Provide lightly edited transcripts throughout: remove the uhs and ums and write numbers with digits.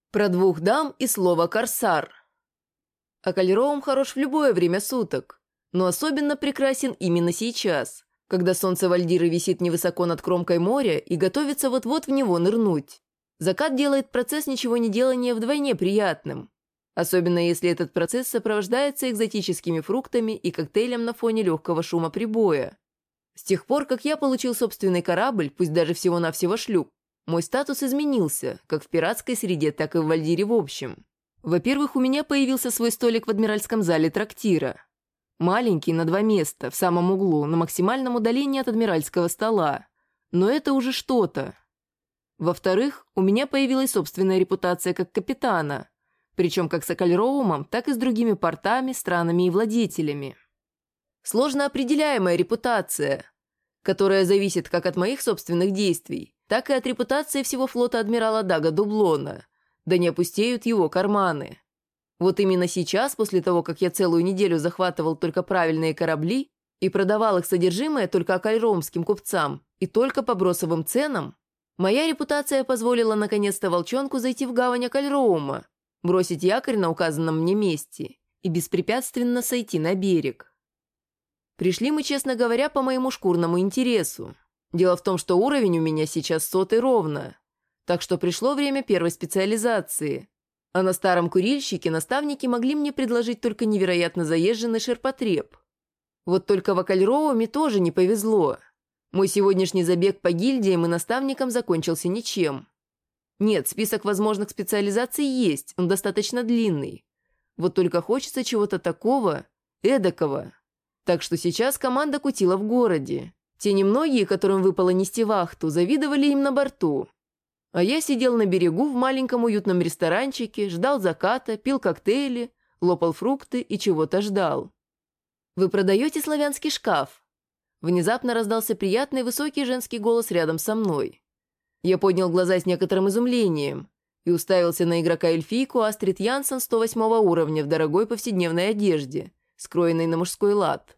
Про двух дам и слово «корсар». Околероум хорош в любое время суток, но особенно прекрасен именно сейчас, когда солнце Вальдиры висит невысоко над кромкой моря и готовится вот-вот в него нырнуть. Закат делает процесс ничего не делания вдвойне приятным, особенно если этот процесс сопровождается экзотическими фруктами и коктейлем на фоне легкого шума прибоя. С тех пор, как я получил собственный корабль, пусть даже всего-навсего шлюп, мой статус изменился, как в пиратской среде, так и в Вальдире в общем. Во-первых, у меня появился свой столик в адмиральском зале трактира. Маленький, на 2 места, в самом углу, на максимальном удалении от адмиральского стола. Но это уже что-то. Во-вторых, у меня появилась собственная репутация как капитана, причем как с Околероумом, так и с другими портами, странами и владетелями. Сложно определяемая репутация, которая зависит как от моих собственных действий, так и от репутации всего флота адмирала Дага Дублона, да не опустеют его карманы. Вот именно сейчас, после того, как я целую неделю захватывал только правильные корабли и продавал их содержимое только околероумским купцам и только по бросовым ценам, моя репутация позволила наконец-то волчонку зайти в гавань Околероума, бросить якорь на указанном мне месте и беспрепятственно сойти на берег. Пришли мы, честно говоря, по моему шкурному интересу. Дело в том, что уровень у меня сейчас 100 ровно, так что пришло время первой специализации. А на старом курильщике наставники могли мне предложить только невероятно заезженный ширпотреб. Вот только в Околероуме тоже не повезло. Мой сегодняшний забег по гильдиям и наставникам закончился ничем. Нет, список возможных специализаций есть, он достаточно длинный. Вот только хочется чего-то такого, эдакого. Так что сейчас команда кутила в городе. Те немногие, которым выпало нести вахту, завидовали им на борту. А я сидел на берегу в маленьком уютном ресторанчике, ждал заката, пил коктейли, лопал фрукты и чего-то ждал. «Вы продаете славянский шкаф?» Внезапно раздался приятный высокий женский голос рядом со мной. Я поднял глаза с некоторым изумлением и уставился на игрока-эльфийку Астрид Янсен 108 уровня в дорогой повседневной одежде, скроенной на мужской лад.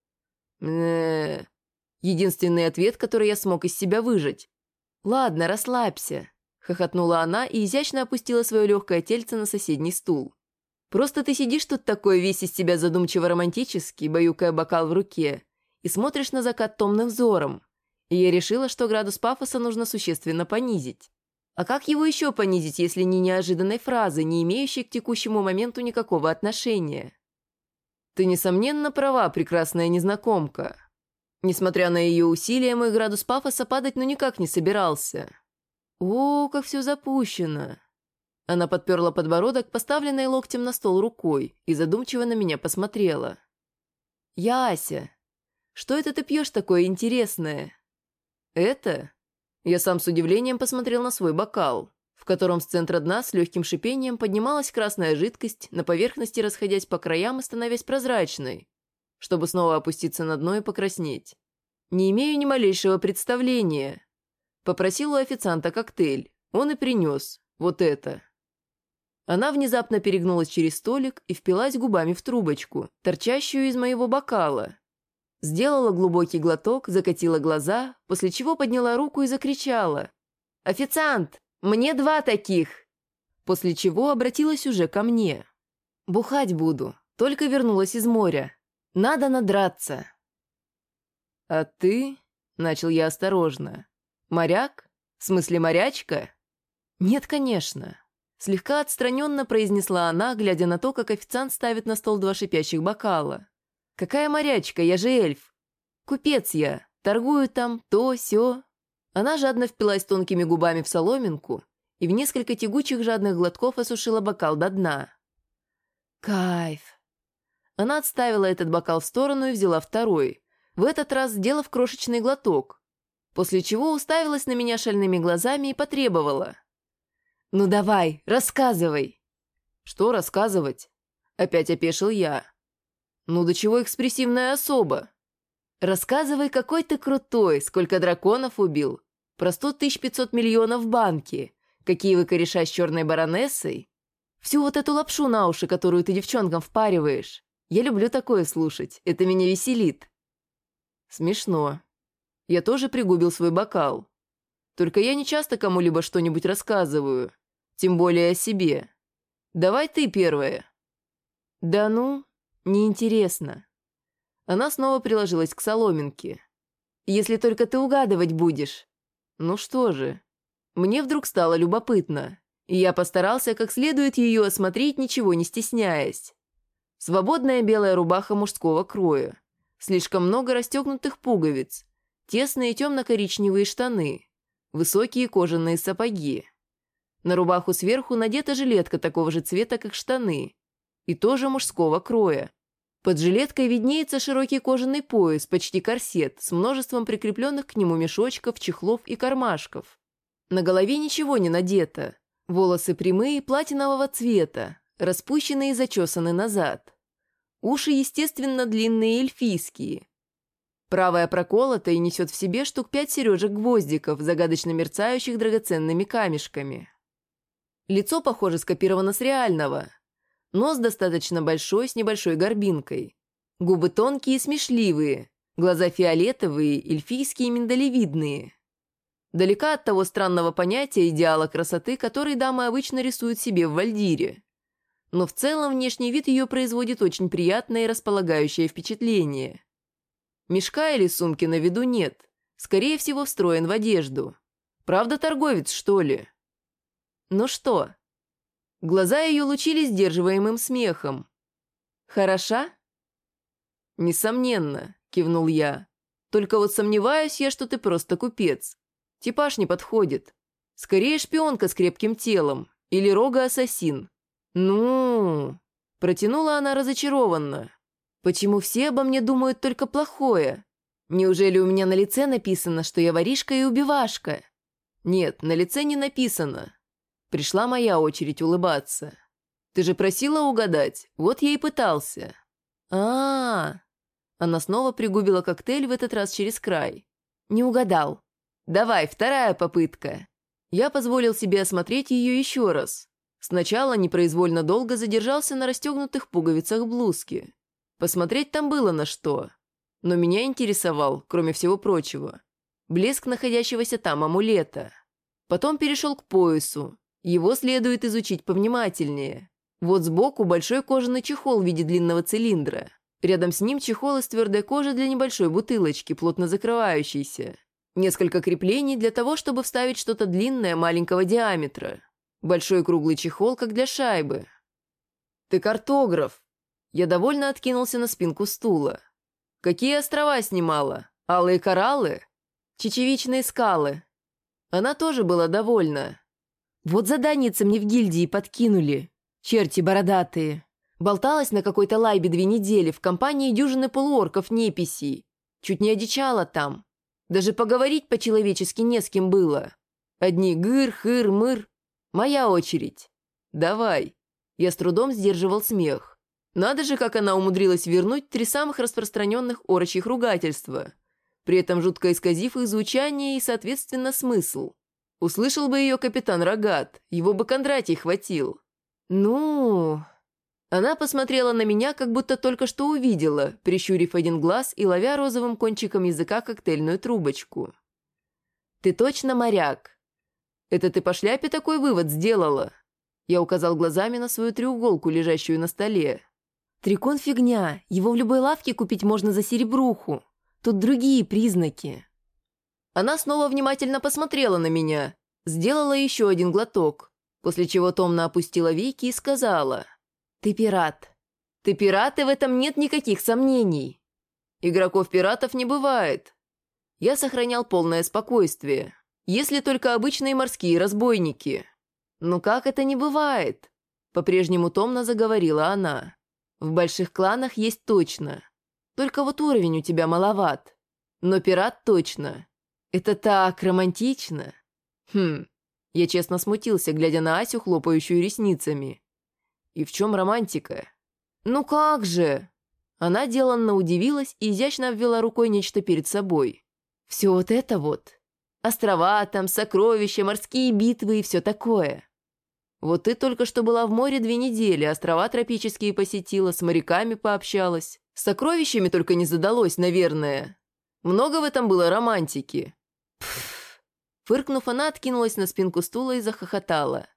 Единственный ответ, который я смог из себя выжать. «Ладно, расслабься», — хохотнула она и изящно опустила свое легкое тельце на соседний стул. «Просто ты сидишь тут такой весь из себя задумчиво-романтический, баюкая бокал в руке, и смотришь на закат томным взором, и я решила, что градус пафоса нужно существенно понизить. А как его еще понизить, если не неожиданной фразой, не имеющей к текущему моменту никакого отношения? Ты, несомненно, права, прекрасная незнакомка». Несмотря на ее усилия, мой градус пафоса падать ну никак не собирался. О, как все запущено. Она подперла подбородок, поставленной локтем на стол рукой, и задумчиво на меня посмотрела. «Яся, что это ты пьешь такое интересное?» «Это?» Я сам с удивлением посмотрел на свой бокал, в котором с центра дна с легким шипением поднималась красная жидкость, на поверхности расходясь по краям и становясь прозрачной, чтобы снова опуститься на дно и покраснеть. «Не имею ни малейшего представления». Попросил у официанта коктейль. Он и принес. Вот это. Она внезапно перегнулась через столик и впилась губами в трубочку, торчащую из моего бокала. Сделала глубокий глоток, закатила глаза, после чего подняла руку и закричала: «Официант, мне 2 таких!» После чего обратилась уже ко мне. «Бухать буду, только вернулась из моря. Надо надраться». «А ты?» — начал я осторожно. «Моряк? В смысле морячка?» «Нет, конечно», — слегка отстраненно произнесла она, глядя на то, как официант ставит на стол 2 шипящих бокала. «Какая морячка? Я же эльф. Купец я. Торгую там то, сё». Она жадно впилась тонкими губами в соломинку и в несколько тягучих жадных глотков осушила бокал до дна. «Кайф». Она отставила этот бокал в сторону и взяла второй, в этот раз сделав крошечный глоток, после чего уставилась на меня шальными глазами и потребовала: «Ну давай, рассказывай». «Что рассказывать?» Опять опешил я. «Ну до чего экспрессивная особа?» «Рассказывай, какой ты крутой, сколько драконов убил, про 100 500 миллионов в банке, какие вы кореша с черной баронессой, всю вот эту лапшу на уши, которую ты девчонкам впариваешь. Я люблю такое слушать, это меня веселит». Смешно. Я тоже пригубил свой бокал. Только я не часто кому-либо что-нибудь рассказываю. Тем более о себе. Давай ты первая». «Да ну, неинтересно». Она снова приложилась к соломинке. «Если только ты угадывать будешь». Ну что же. Мне вдруг стало любопытно, и я постарался как следует ее осмотреть, ничего не стесняясь. Свободная белая рубаха мужского кроя, слишком много расстегнутых пуговиц, тесные темно-коричневые штаны, высокие кожаные сапоги. На рубаху сверху надета жилетка такого же цвета, как штаны, и тоже мужского кроя. Под жилеткой виднеется широкий кожаный пояс, почти корсет, с множеством прикрепленных к нему мешочков, чехлов и кармашков. На голове ничего не надето. Волосы прямые, платинового цвета, распущенные и зачесаны назад. Уши, естественно, длинные эльфийские. Правая проколота и несет в себе штук 5 сережек-гвоздиков, загадочно мерцающих драгоценными камешками. Лицо, похоже, скопировано с реального. Нос достаточно большой, с небольшой горбинкой. Губы тонкие и смешливые, глаза фиолетовые, эльфийские и миндалевидные. Далека от того странного понятия идеала красоты, который дамы обычно рисуют себе в вальдире. Но в целом внешний вид ее производит очень приятное и располагающее впечатление. Мешка или сумки на виду нет, скорее всего, встроен в одежду. Правда, торговец, что ли? Ну что? Глаза ее лучились сдерживаемым смехом. «Хороша?» «Несомненно», — кивнул я. «Только вот сомневаюсь я, что ты просто купец. Типаж не подходит. Скорее шпионка с крепким телом или рога-ассасин». «Ну...» — протянула она разочарованно. «Почему все обо мне думают только плохое? Неужели у меня на лице написано, что я воришка и убивашка?» «Нет, на лице не написано». Пришла моя очередь улыбаться. «Ты же просила угадать, вот я и пытался». А-а-а. Она снова пригубила коктейль, в этот раз через край. «Не угадал. Давай, вторая попытка». Я позволил себе осмотреть ее еще раз. Сначала непроизвольно долго задержался на расстегнутых пуговицах блузки. Посмотреть там было на что. Но меня интересовал, кроме всего прочего, блеск находящегося там амулета. Потом перешел к поясу. Его следует изучить повнимательнее. Вот сбоку большой кожаный чехол в виде длинного цилиндра. Рядом с ним чехол из твердой кожи для небольшой бутылочки, плотно закрывающейся. Несколько креплений для того, чтобы вставить что-то длинное маленького диаметра. Большой круглый чехол, как для шайбы. «Ты картограф!» Я довольно откинулся на спинку стула. «Какие острова снимала? Алые кораллы? Чечевичные скалы?» Она тоже была довольна. «Вот заданица мне в гильдии подкинули. Черти бородатые. Болталась на какой-то лайбе 2 недели в компании дюжины полуорков-неписей. Чуть не одичала там. Даже поговорить по-человечески не с кем было. Одни гыр, хыр, мыр. Моя очередь. Давай». Я с трудом сдерживал смех. Надо же, как она умудрилась вернуть 3 самых распространенных орочьих ругательства, при этом жутко исказив их звучание и, соответственно, смысл. Услышал бы ее капитан Рогат, его бы Кондратий хватил. «Ну...» Она посмотрела на меня, как будто только что увидела, прищурив один глаз и ловя розовым кончиком языка коктейльную трубочку. «Ты точно моряк?» «Это ты по шляпе такой вывод сделала?» Я указал глазами на свою треуголку, лежащую на столе. «Трикон фигня, его в любой лавке купить можно за серебруху. Тут другие признаки». Она снова внимательно посмотрела на меня, сделала еще один глоток, после чего томно опустила веки и сказала: «Ты пират. Ты пират, и в этом нет никаких сомнений. Игроков-пиратов не бывает». Я сохранял полное спокойствие, если только обычные морские разбойники. «Ну как это не бывает?» — по-прежнему томно заговорила она. «В больших кланах есть точно. Только вот уровень у тебя маловат. Но пират точно. Это так романтично». Я честно смутился, глядя на Асю, хлопающую ресницами. «И в чем романтика?» «Ну как же?» Она деланно удивилась и изящно обвела рукой нечто перед собой. «Все вот это вот. Острова там, сокровища, морские битвы и все такое. Вот ты только что была в море 2 недели, острова тропические посетила, с моряками пообщалась. С сокровищами только не задалось, наверное. Много в этом было романтики». Фыркнув, она откинулась на спинку стула и захохотала.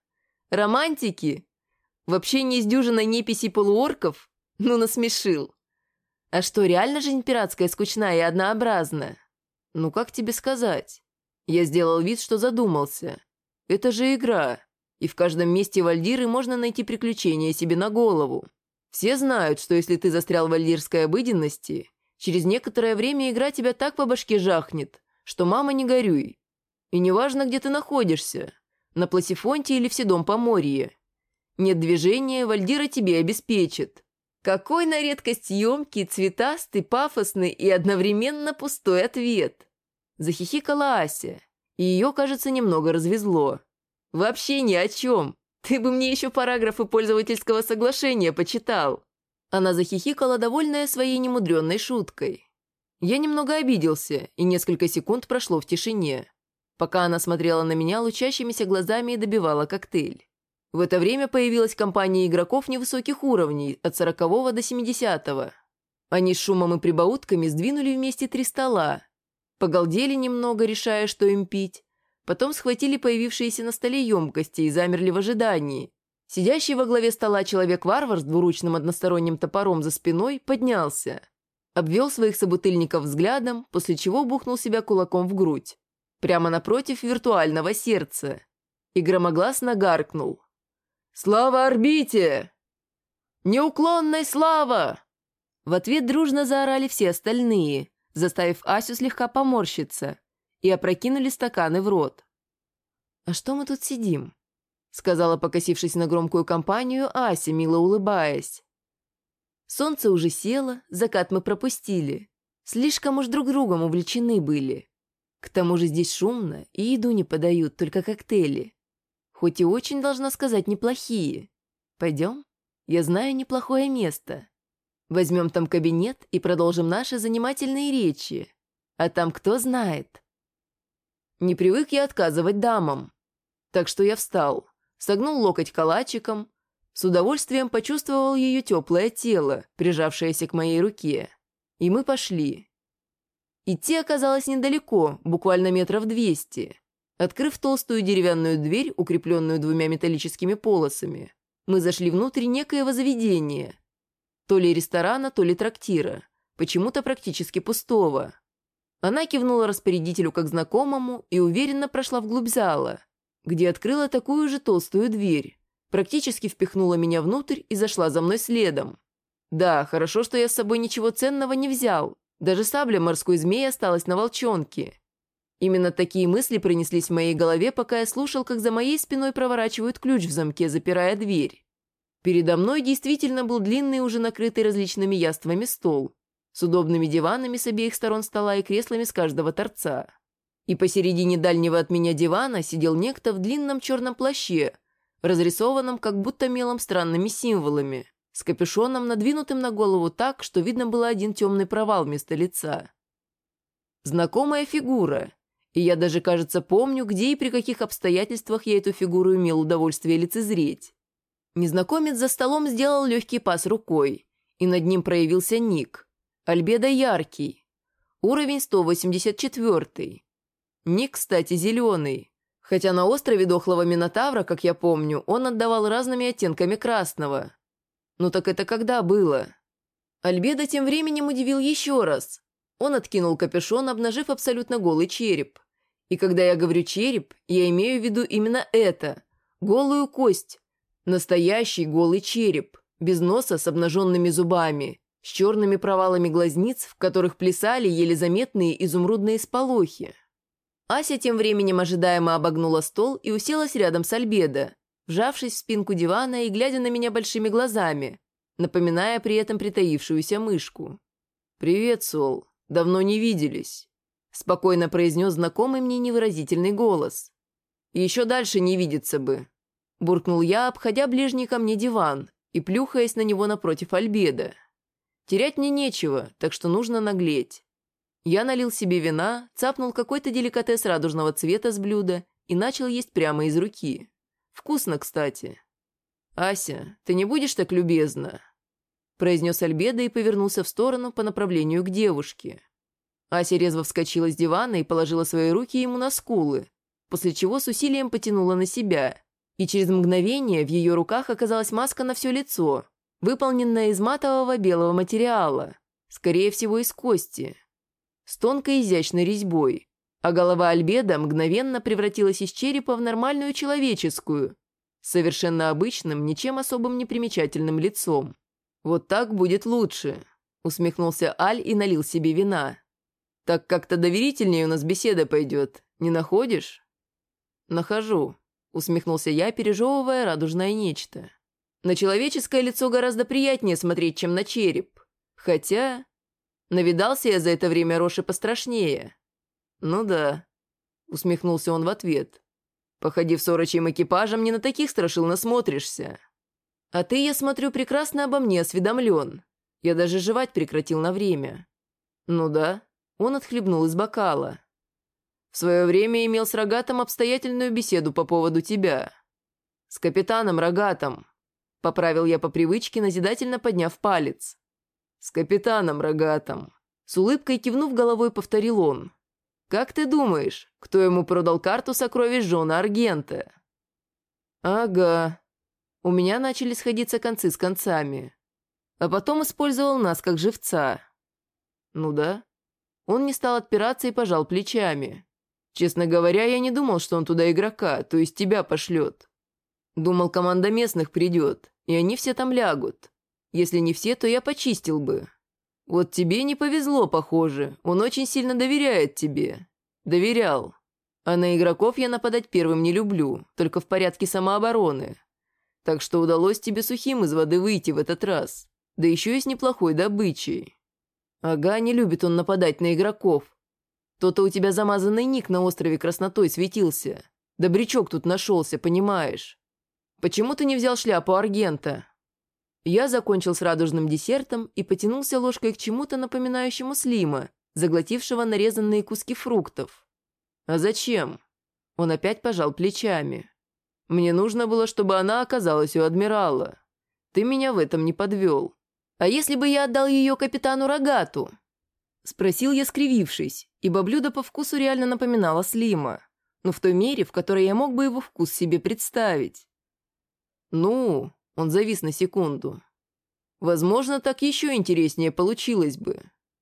Романтики? В общении с дюжиной неписей полуорков? Ну, насмешил. А что, реально жизнь пиратская скучная и однообразна? Ну, как тебе сказать? Я сделал вид, что задумался. Это же игра, и в каждом месте Вальдиры можно найти приключения себе на голову. Все знают, что если ты застрял в вальдирской обыденности, через некоторое время игра тебя так по башке жахнет, что мама не горюй. И неважно, где ты находишься, на Пласифонте или в седом Поморье. Нет движения, Вальдира тебе обеспечит. Какой на редкость емкий, цветастый, пафосный и одновременно пустой ответ. Захихикала Ася, и ее, кажется, немного развезло. Вообще ни о чем. Ты бы мне еще параграфы пользовательского соглашения почитал. Она захихикала, довольная своей немудренной шуткой. Я немного обиделся, и несколько секунд прошло в тишине, пока она смотрела на меня лучащимися глазами и добивала коктейль. В это время появилась компания игроков невысоких уровней, от 40-го до 70-го. Они с шумом и прибаутками сдвинули вместе 3 стола, погалдели немного, решая, что им пить, потом схватили появившиеся на столе емкости и замерли в ожидании. Сидящий во главе стола человек-варвар с двуручным односторонним топором за спиной поднялся, обвел своих собутыльников взглядом, после чего бухнул себя кулаком в грудь, прямо напротив виртуального сердца, и громогласно гаркнул: «Слава орбите! Неуклонной слава!» В ответ дружно заорали все остальные, заставив Асю слегка поморщиться, и опрокинули стаканы в рот. «А что мы тут сидим?» — сказала, покосившись на громкую компанию, Ася, мило улыбаясь. Солнце уже село, закат мы пропустили. Слишком уж друг другом увлечены были. К тому же здесь шумно, и еду не подают, только коктейли. Хоть и очень, должна сказать, неплохие. Пойдем? Я знаю неплохое место. Возьмем там кабинет и продолжим наши занимательные речи. А там кто знает. Не привык я отказывать дамам. Так что я встал, согнул локоть калачиком, с удовольствием почувствовал ее теплое тело, прижавшееся к моей руке. И мы пошли. Идти оказалось недалеко, буквально метров 200. Открыв толстую деревянную дверь, укрепленную 2 металлическими полосами, мы зашли внутрь некоего заведения. То ли ресторана, то ли трактира, почему-то практически пустого. Она кивнула распорядителю как знакомому и уверенно прошла вглубь зала, где открыла такую же толстую дверь, практически впихнула меня внутрь и зашла за мной следом. Да, хорошо, что я с собой ничего ценного не взял, даже сабля морской змеи осталась на волчонке. Именно такие мысли пронеслись в моей голове, пока я слушал, как за моей спиной проворачивают ключ в замке, запирая дверь. Передо мной действительно был длинный, уже накрытый различными яствами стол, с удобными диванами с обеих сторон стола и креслами с каждого торца. И посередине дальнего от меня дивана сидел некто в длинном черном плаще, разрисованном как будто мелом странными символами, с капюшоном, надвинутым на голову так, что видно было один темный провал вместо лица. Знакомая фигура. И я даже, кажется, помню, где и при каких обстоятельствах я эту фигуру имел удовольствие лицезреть. Незнакомец за столом сделал легкий пас рукой, и над ним проявился ник. Альбедо яркий. Уровень 184. Ник, кстати, зеленый. Хотя на острове дохлого Минотавра, как я помню, он отдавал разными оттенками красного. Ну так это когда было? Альбедо тем временем удивил еще раз. Он откинул капюшон, обнажив абсолютно голый череп. И когда я говорю «череп», я имею в виду именно это – голую кость. Настоящий голый череп, без носа, с обнаженными зубами, с черными провалами глазниц, в которых плясали еле заметные изумрудные сполохи. Ася тем временем ожидаемо обогнула стол и уселась рядом с Альбедо, вжавшись в спинку дивана и глядя на меня большими глазами, напоминая при этом притаившуюся мышку. «Привет, Сол. Давно не виделись», — спокойно произнес знакомый мне невыразительный голос. «Еще дальше не видеться бы», — буркнул я, обходя ближний ко мне диван и плюхаясь на него напротив Альбедо. «Терять мне нечего, так что нужно наглеть». Я налил себе вина, цапнул какой-то деликатес радужного цвета с блюда и начал есть прямо из руки. Вкусно, кстати. «Ася, ты не будешь так любезна?» — произнес Альбедо и повернулся в сторону по направлению к девушке. Ася резво вскочила с дивана и положила свои руки ему на скулы, после чего с усилием потянула на себя. И через мгновение в ее руках оказалась маска на все лицо, выполненная из матового белого материала, скорее всего, из кости, с тонкой изящной резьбой, а голова Альбеда мгновенно превратилась из черепа в нормальную человеческую, с совершенно обычным, ничем особым не примечательным лицом. «Вот так будет лучше», — усмехнулся Аль и налил себе вина. «Так как-то доверительнее у нас беседа пойдет, не находишь?» «Нахожу», — усмехнулся я, пережевывая радужное нечто. «На человеческое лицо гораздо приятнее смотреть, чем на череп. Хотя навидался я за это время рожи пострашнее». «Ну да», — усмехнулся он в ответ. «Походив с орочьим экипажем, не на таких страшил насмотришься. А ты, я смотрю, прекрасно обо мне осведомлен. Я даже жевать прекратил на время». «Ну да», — он отхлебнул из бокала. «В свое время имел с Рогатом обстоятельную беседу по поводу тебя». «С капитаном Рогатом», — поправил я по привычке, назидательно подняв палец. «С капитаном Рогатом», — с улыбкой кивнув головой, повторил он. «Как ты думаешь, кто ему продал карту сокровищ Жона Аргента?» «Ага». У меня начали сходиться концы с концами. А потом использовал нас как живца. «Ну да». Он не стал отпираться и пожал плечами. «Честно говоря, я не думал, что он туда игрока, то есть тебя пошлет. Думал, команда местных придет, и они все там лягут. Если не все, то я почистил бы. Вот тебе не повезло, похоже. Он очень сильно доверяет тебе. Доверял. А на игроков я нападать первым не люблю, только в порядке самообороны. Так что удалось тебе сухим из воды выйти в этот раз. Да еще и с неплохой добычей. Ага, не любит он нападать на игроков. То-то у тебя замазанный ник на острове краснотой светился. Добрячок тут нашелся, понимаешь. Почему ты не взял шляпу Аргента?» Я закончил с радужным десертом и потянулся ложкой к чему-то напоминающему Слима, заглотившего нарезанные куски фруктов. «А зачем?» Он опять пожал плечами. «Мне нужно было, чтобы она оказалась у адмирала. Ты меня в этом не подвел. А если бы я отдал ее капитану Рогату?» Спросил я, скривившись, ибо блюдо по вкусу реально напоминало Слима, но в той мере, в которой я мог бы его вкус себе представить. «Ну...» — он завис на секунду. «Возможно, так еще интереснее получилось бы».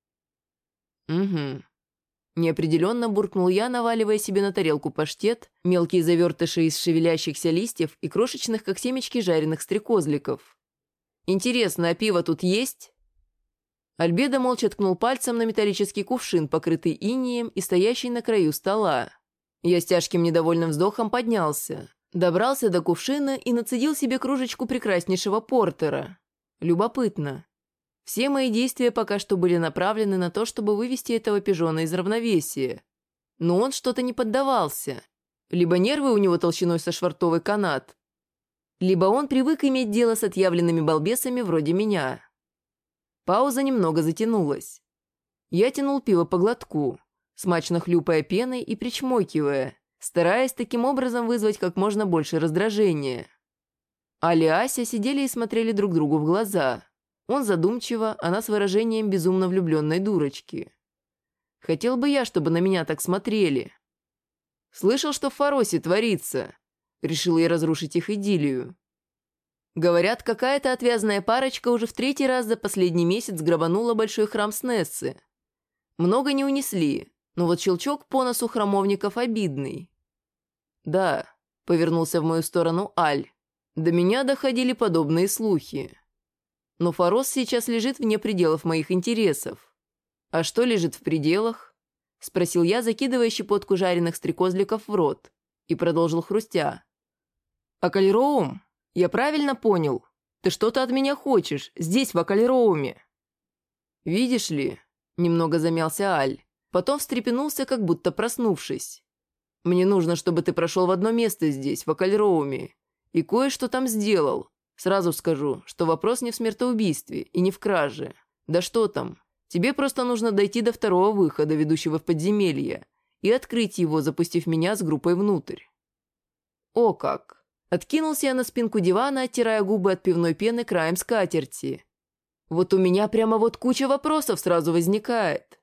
«Угу». Неопределенно буркнул я, наваливая себе на тарелку паштет, мелкие завертыши из шевелящихся листьев и крошечных, как семечки, жареных стрекозликов. «Интересно, а пиво тут есть?» Альбедо молча ткнул пальцем на металлический кувшин, покрытый инеем и стоящий на краю стола. Я с тяжким недовольным вздохом поднялся, добрался до кувшина и нацедил себе кружечку прекраснейшего портера. Любопытно. Все мои действия пока что были направлены на то, чтобы вывести этого пижона из равновесия. Но он что-то не поддавался. Либо нервы у него толщиной со швартовый канат, либо он привык иметь дело с отъявленными балбесами вроде меня. Пауза немного затянулась. Я тянул пиво по глотку, смачно хлюпая пеной и причмокивая, стараясь таким образом вызвать как можно больше раздражения. Али и Ася сидели и смотрели друг другу в глаза. Он задумчиво, она с выражением безумно влюбленной дурочки. Хотел бы я, чтобы на меня так смотрели. «Слышал, что в Фаросе творится?» Решил я разрушить их идиллию. Говорят, какая-то отвязная парочка уже в 3-й раз за последний месяц грабанула большой храм Снессы. Много не унесли, но вот щелчок по носу храмовников обидный. «Да», — повернулся в мою сторону Аль, — «до меня доходили подобные слухи. Но Фарос сейчас лежит вне пределов моих интересов». «А что лежит в пределах?» — спросил я, закидывая щепотку жареных стрекозликов в рот, и продолжил хрустя. «А Кальроум? Я правильно понял? Ты что-то от меня хочешь, здесь, в Акальроуме?» «Видишь ли», — немного замялся Аль, потом встрепенулся, как будто проснувшись. «Мне нужно, чтобы ты прошел в одно место здесь, в Акальроуме, и кое-что там сделал. Сразу скажу, что вопрос не в смертоубийстве и не в краже. Да что там, тебе просто нужно дойти до 2-го выхода, ведущего в подземелье, и открыть его, запустив меня с группой внутрь». «О как!» Откинулся я на спинку дивана, оттирая губы от пивной пены краем скатерти. «Вот у меня прямо вот куча вопросов сразу возникает».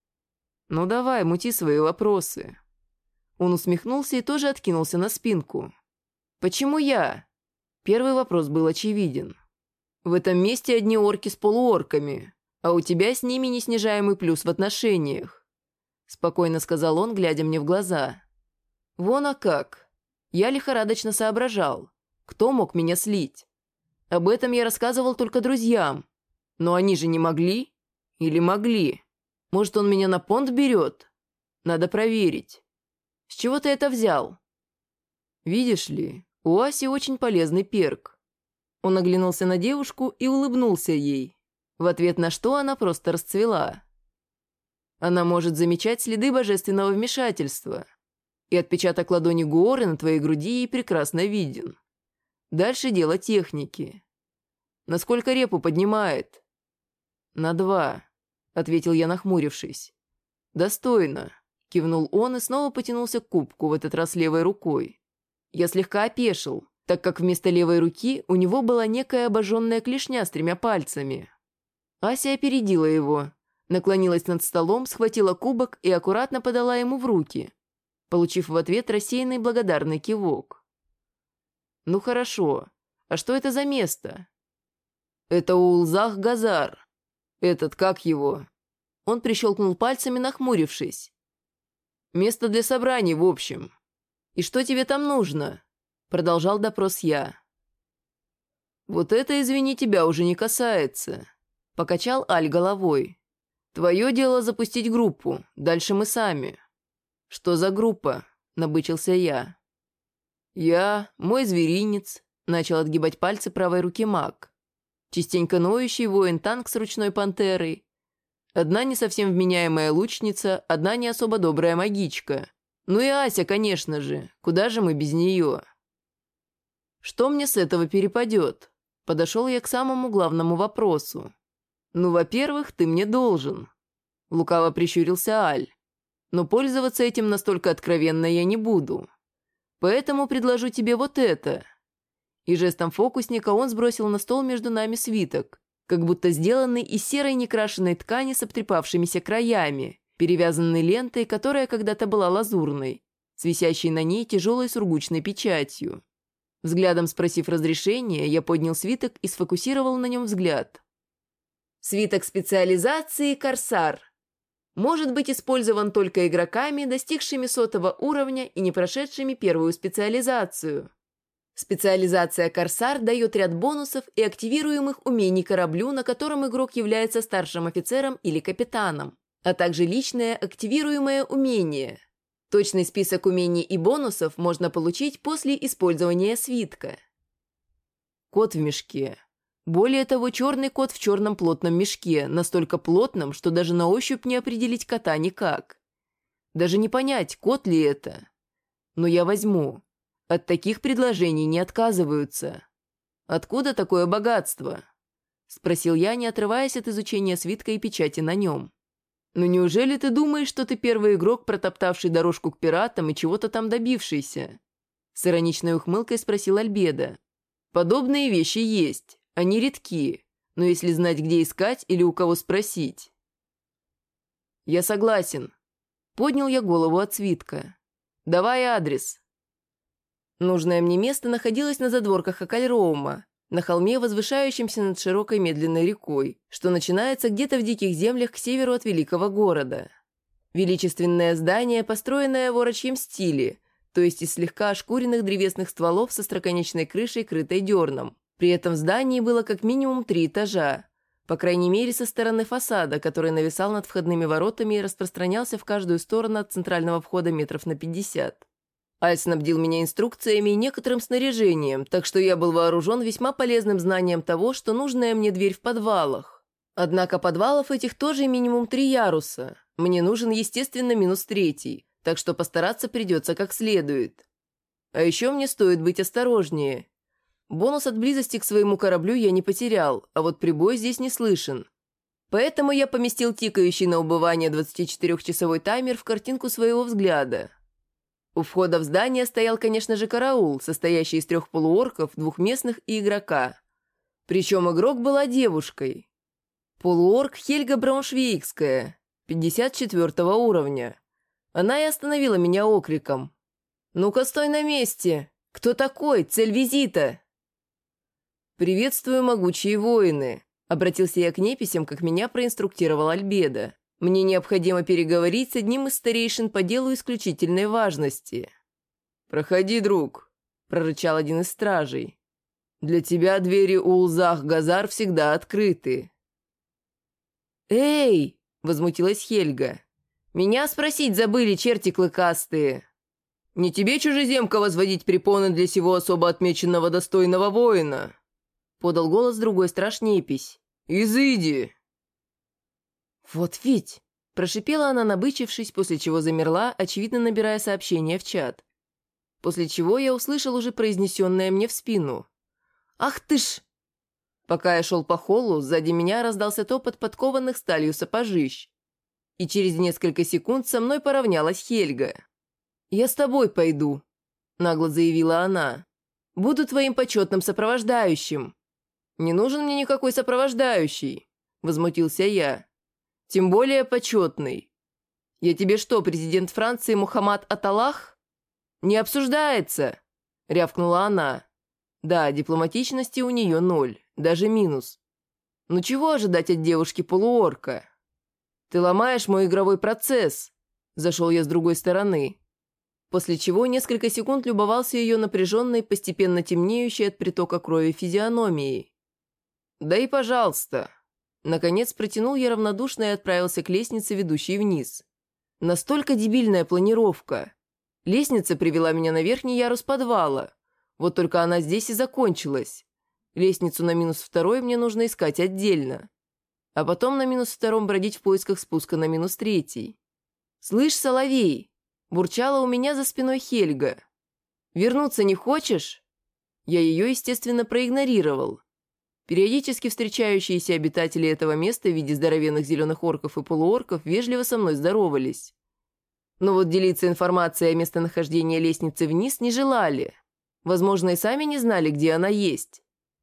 «Ну давай, мути свои вопросы». Он усмехнулся и тоже откинулся на спинку. Почему я? Первый вопрос был очевиден. В этом месте одни орки с полуорками, а у тебя с ними неснижаемый плюс в отношениях. Спокойно сказал он, глядя мне в глаза. Вон а как. Я лихорадочно соображал, кто мог меня слить. Об этом я рассказывал только друзьям. Но они же не могли? Или могли? Может, он меня на понт берет? Надо проверить. С чего ты это взял? Видишь ли, у Аси очень полезный перк. Он оглянулся на девушку и улыбнулся ей, в ответ на что она просто расцвела. Она может замечать следы божественного вмешательства, и отпечаток ладони Гуоры на твоей груди ей прекрасно виден. Дальше дело техники. Насколько репу поднимает? На 2, ответил я, нахмурившись. Достойно, кивнул он и снова потянулся к кубку, в этот раз левой рукой. Я слегка опешил, так как вместо левой руки у него была некая обожженная клешня с 3 пальцами. Ася опередила его, наклонилась над столом, схватила кубок и аккуратно подала ему в руки, получив в ответ рассеянный благодарный кивок. «Ну хорошо, а что это за место?» «Это Улзах-Газар. Этот, как его?» Он прищелкнул пальцами, нахмурившись. «Место для собраний, в общем. И что тебе там нужно?» Продолжал допрос я. «Вот это, извини, тебя уже не касается», — покачал Аль головой. «Твое дело запустить группу, дальше мы сами». «Что за группа?» — набычился я. «Я, мой зверинец», — начал отгибать пальцы правой руки маг. Частенько ноющий воин-танк с ручной пантерой. Одна не совсем вменяемая лучница, одна не особо добрая магичка. Ну и Ася, конечно же, куда же мы без нее? Что мне с этого перепадет? Подошел я к самому главному вопросу. Ну, во-первых, ты мне должен. Лукаво прищурился Аль. Но пользоваться этим настолько откровенно я не буду. Поэтому предложу тебе вот это. И жестом фокусника он сбросил на стол между нами свиток, как будто сделанный из серой некрашенной ткани с обтрепавшимися краями, перевязанный лентой, которая когда-то была лазурной, с висящей на ней тяжелой сургучной печатью. Взглядом спросив разрешения, я поднял свиток и сфокусировал на нем взгляд. Свиток специализации «Корсар». Может быть использован только игроками, достигшими 100 уровня и не прошедшими первую специализацию. Специализация «Корсар» дает ряд бонусов и активируемых умений кораблю, на котором игрок является старшим офицером или капитаном, а также личное активируемое умение. Точный список умений и бонусов можно получить после использования свитка. Кот в мешке. Более того, черный кот в черном плотном мешке, настолько плотном, что даже на ощупь не определить кота никак. Даже не понять, кот ли это. Но я возьму. От таких предложений не отказываются. Откуда такое богатство? Спросил я, не отрываясь от изучения свитка и печати на нем. Ну неужели ты думаешь, что ты первый игрок, протоптавший дорожку к пиратам и чего-то там добившийся? С ироничной ухмылкой спросил Альбедо. Подобные вещи есть. Они редки, но если знать, где искать или у кого спросить. Я согласен. Поднял я голову от свитка. Давай адрес. Нужное мне место находилось на задворках Акальроума, на холме, возвышающемся над широкой медленной рекой, что начинается где-то в диких землях к северу от великого города. Величественное здание, построенное в орочьем стиле, то есть из слегка ошкуренных древесных стволов со остроконечной крышей, крытой дерном. При этом в здании было как минимум 3 этажа, по крайней мере со стороны фасада, который нависал над входными воротами и распространялся в каждую сторону от центрального входа метров на 50. Аль снабдил меня инструкциями и некоторым снаряжением, так что я был вооружен весьма полезным знанием того, что нужная мне дверь в подвалах. Однако подвалов этих тоже минимум 3 яруса. Мне нужен, естественно, -3, так что постараться придется как следует. А еще мне стоит быть осторожнее. Бонус от близости к своему кораблю я не потерял, а вот прибой здесь не слышен. Поэтому я поместил тикающий на убывание 24-часовой таймер в картинку своего взгляда. У входа в здание стоял, конечно же, караул, состоящий из 3 полуорков, 2 местных и игрока. Причем игрок была девушкой. Полуорк Хельга Брауншвейгская, 54 уровня. Она и остановила меня окриком. «Ну-ка, стой на месте! «Кто такой? Цель визита?» «Приветствую, могучие воины», — обратился я к неписям, как меня проинструктировал Альбедо. «Мне необходимо переговорить с одним из старейшин по делу исключительной важности». «Проходи, друг», — прорычал один из стражей. «Для тебя двери Улзах-Газар всегда открыты». «Эй!» — возмутилась Хельга. «Меня спросить забыли, черти клыкастые!» «Не тебе, чужеземка, возводить препоны для сего особо отмеченного достойного воина!» — подал голос другой страж непись. «Изыди!» «Вот ведь!» — прошипела она, набычившись, после чего замерла, очевидно набирая сообщение в чат. После чего я услышал уже произнесенное мне в спину. «Ах ты ж!» Пока я шел по холлу, сзади меня раздался топот подкованных сталью сапожищ. И через несколько секунд со мной поравнялась Хельга. «Я с тобой пойду», — нагло заявила она. «Буду твоим почетным сопровождающим». «Не нужен мне никакой сопровождающий», — возмутился я. «Тем более почетный. Я тебе что, президент Франции Мухаммад Аталах?» «Не обсуждается», — рявкнула она. Да, дипломатичности у нее 0, даже минус. Ну чего ожидать от девушки-полуорка? «Ты ломаешь мой игровой процесс», — зашел я с другой стороны. После чего несколько секунд любовался ее напряженной, постепенно темнеющей от притока крови физиономией. «Да и пожалуйста». Наконец протянул я равнодушно и отправился к лестнице, ведущей вниз. Настолько дебильная планировка. Лестница привела меня на верхний ярус подвала. Вот только она здесь и закончилась. Лестницу на -2 мне нужно искать отдельно. А потом на -2 бродить в поисках спуска на -3. «Слышь, соловей!» – бурчала у меня за спиной Хельга. «Вернуться не хочешь?» Я ее, естественно, проигнорировал. Периодически встречающиеся обитатели этого места в виде здоровенных зеленых орков и полуорков вежливо со мной здоровались. Но вот делиться информацией о местонахождении лестницы вниз не желали. Возможно, и сами не знали, где она есть.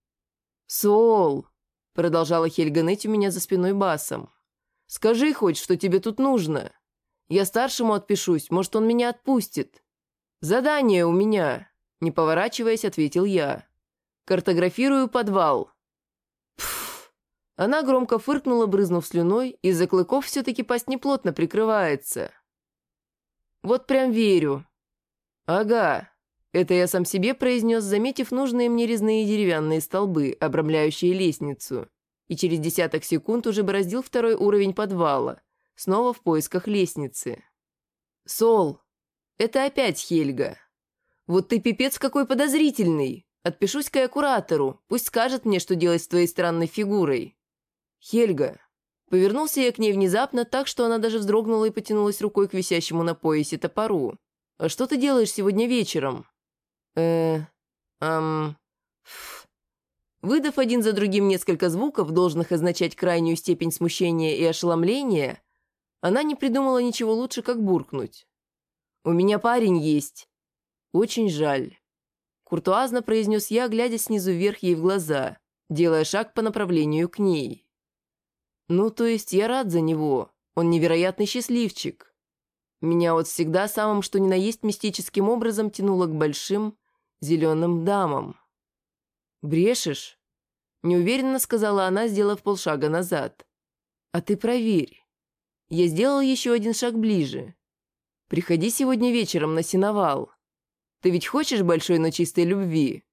«Сол!» – продолжала Хельга ныть у меня за спиной басом. «Скажи хоть, что тебе тут нужно. Я старшему отпишусь, может, он меня отпустит». «Задание у меня», – не поворачиваясь, ответил я. «Картографирую подвал». Пф! Она громко фыркнула, брызнув слюной, из-за клыков все-таки пасть неплотно прикрывается. «Вот прям верю». «Ага». Это я сам себе произнес, заметив нужные мне резные деревянные столбы, обрамляющие лестницу, и через десяток секунд уже бороздил 2-й уровень подвала, снова в поисках лестницы. «Сол, это опять Хельга. Вот ты пипец какой подозрительный. Отпишусь-ка я куратору, пусть скажет мне, что делать с твоей странной фигурой». «Хельга». Повернулся я к ней внезапно так, что она даже вздрогнула и потянулась рукой к висящему на поясе топору. «А что ты делаешь сегодня вечером?» Выдав один за другим несколько звуков, должных означать крайнюю степень смущения и ошеломления, она не придумала ничего лучше, как буркнуть. «У меня парень есть». «Очень жаль», — куртуазно произнес я, глядя снизу вверх ей в глаза, делая шаг по направлению к ней. «Ну, то есть я рад за него, он невероятный счастливчик. Меня вот всегда самым что ни на есть мистическим образом тянуло к большим зеленым дамам». «Брешешь?» – неуверенно сказала она, сделав полшага назад. «А ты проверь». Я сделал еще один шаг ближе. «Приходи сегодня вечером на сеновал. Ты ведь хочешь большой, но чистой любви?»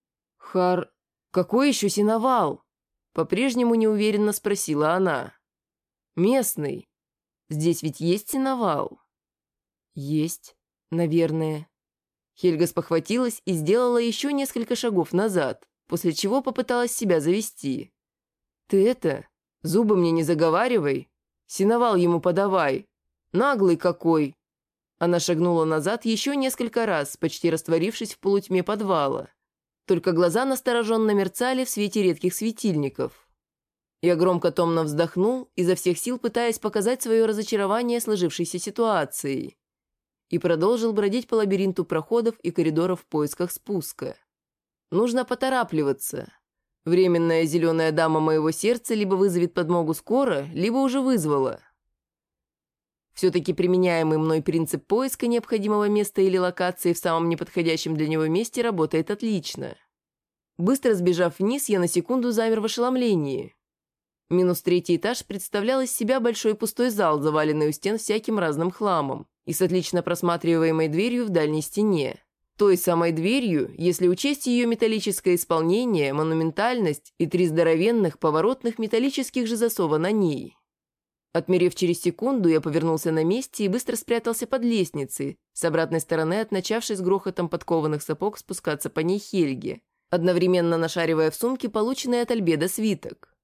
Какой еще сеновал?» – по-прежнему неуверенно спросила она. «Местный. Здесь ведь есть сеновал?» «Есть, наверное». Хельга спохватилась и сделала еще несколько шагов назад, после чего попыталась себя завести. «Ты это, зубы мне не заговаривай, сеновал ему подавай, наглый какой!» Она шагнула назад еще несколько раз, почти растворившись в полутьме подвала. Только глаза настороженно мерцали в свете редких светильников. Я громко томно вздохнул, изо всех сил пытаясь показать свое разочарование сложившейся ситуацией, и продолжил бродить по лабиринту проходов и коридоров в поисках спуска. Нужно поторапливаться. Временная зеленая дама моего сердца либо вызовет подмогу скоро, либо уже вызвала. Все-таки применяемый мной принцип поиска необходимого места или локации в самом неподходящем для него месте работает отлично. Быстро сбежав вниз, я на секунду замер в ошеломлении. Минус 3-й этаж представлял из себя большой пустой зал, заваленный у стен всяким разным хламом, и с отлично просматриваемой дверью в дальней стене. Той самой дверью, если учесть ее металлическое исполнение, монументальность и 3 здоровенных поворотных металлических же засова на ней. Отмерев через секунду, я повернулся на месте и быстро спрятался под лестницей, с обратной стороны от начавшей с грохотом подкованных сапог спускаться по ней Хельги, одновременно нашаривая в сумке полученный от Альбеда свиток.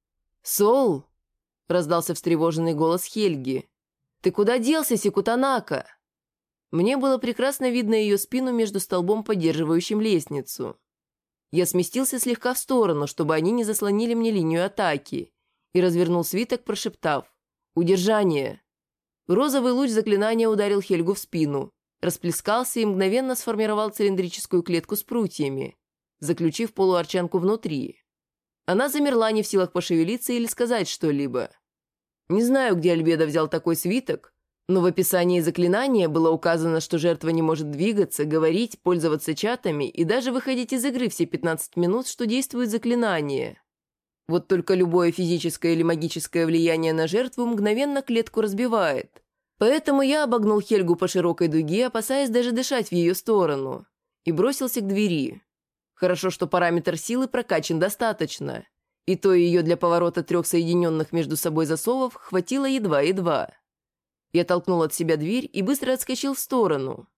«Сол!» — раздался встревоженный голос Хельги. «Ты куда делся, Секутанака?» Мне было прекрасно видно ее спину между столбом, поддерживающим лестницу. Я сместился слегка в сторону, чтобы они не заслонили мне линию атаки, и развернул свиток, прошептав: «Удержание!». Розовый луч заклинания ударил Хельгу в спину, расплескался и мгновенно сформировал цилиндрическую клетку с прутьями, заключив полуарчанку внутри. Она замерла, не в силах пошевелиться или сказать что-либо. Не знаю, где Альбедо взял такой свиток, но в описании заклинания было указано, что жертва не может двигаться, говорить, пользоваться чатами и даже выходить из игры все 15 минут, что действует заклинание. Вот только любое физическое или магическое влияние на жертву мгновенно клетку разбивает. Поэтому я обогнул Хельгу по широкой дуге, опасаясь даже дышать в ее сторону, и бросился к двери. Хорошо, что параметр силы прокачан достаточно, и то ее для поворота 3 соединенных между собой засовов хватило едва-едва. Я толкнул от себя дверь и быстро отскочил в сторону.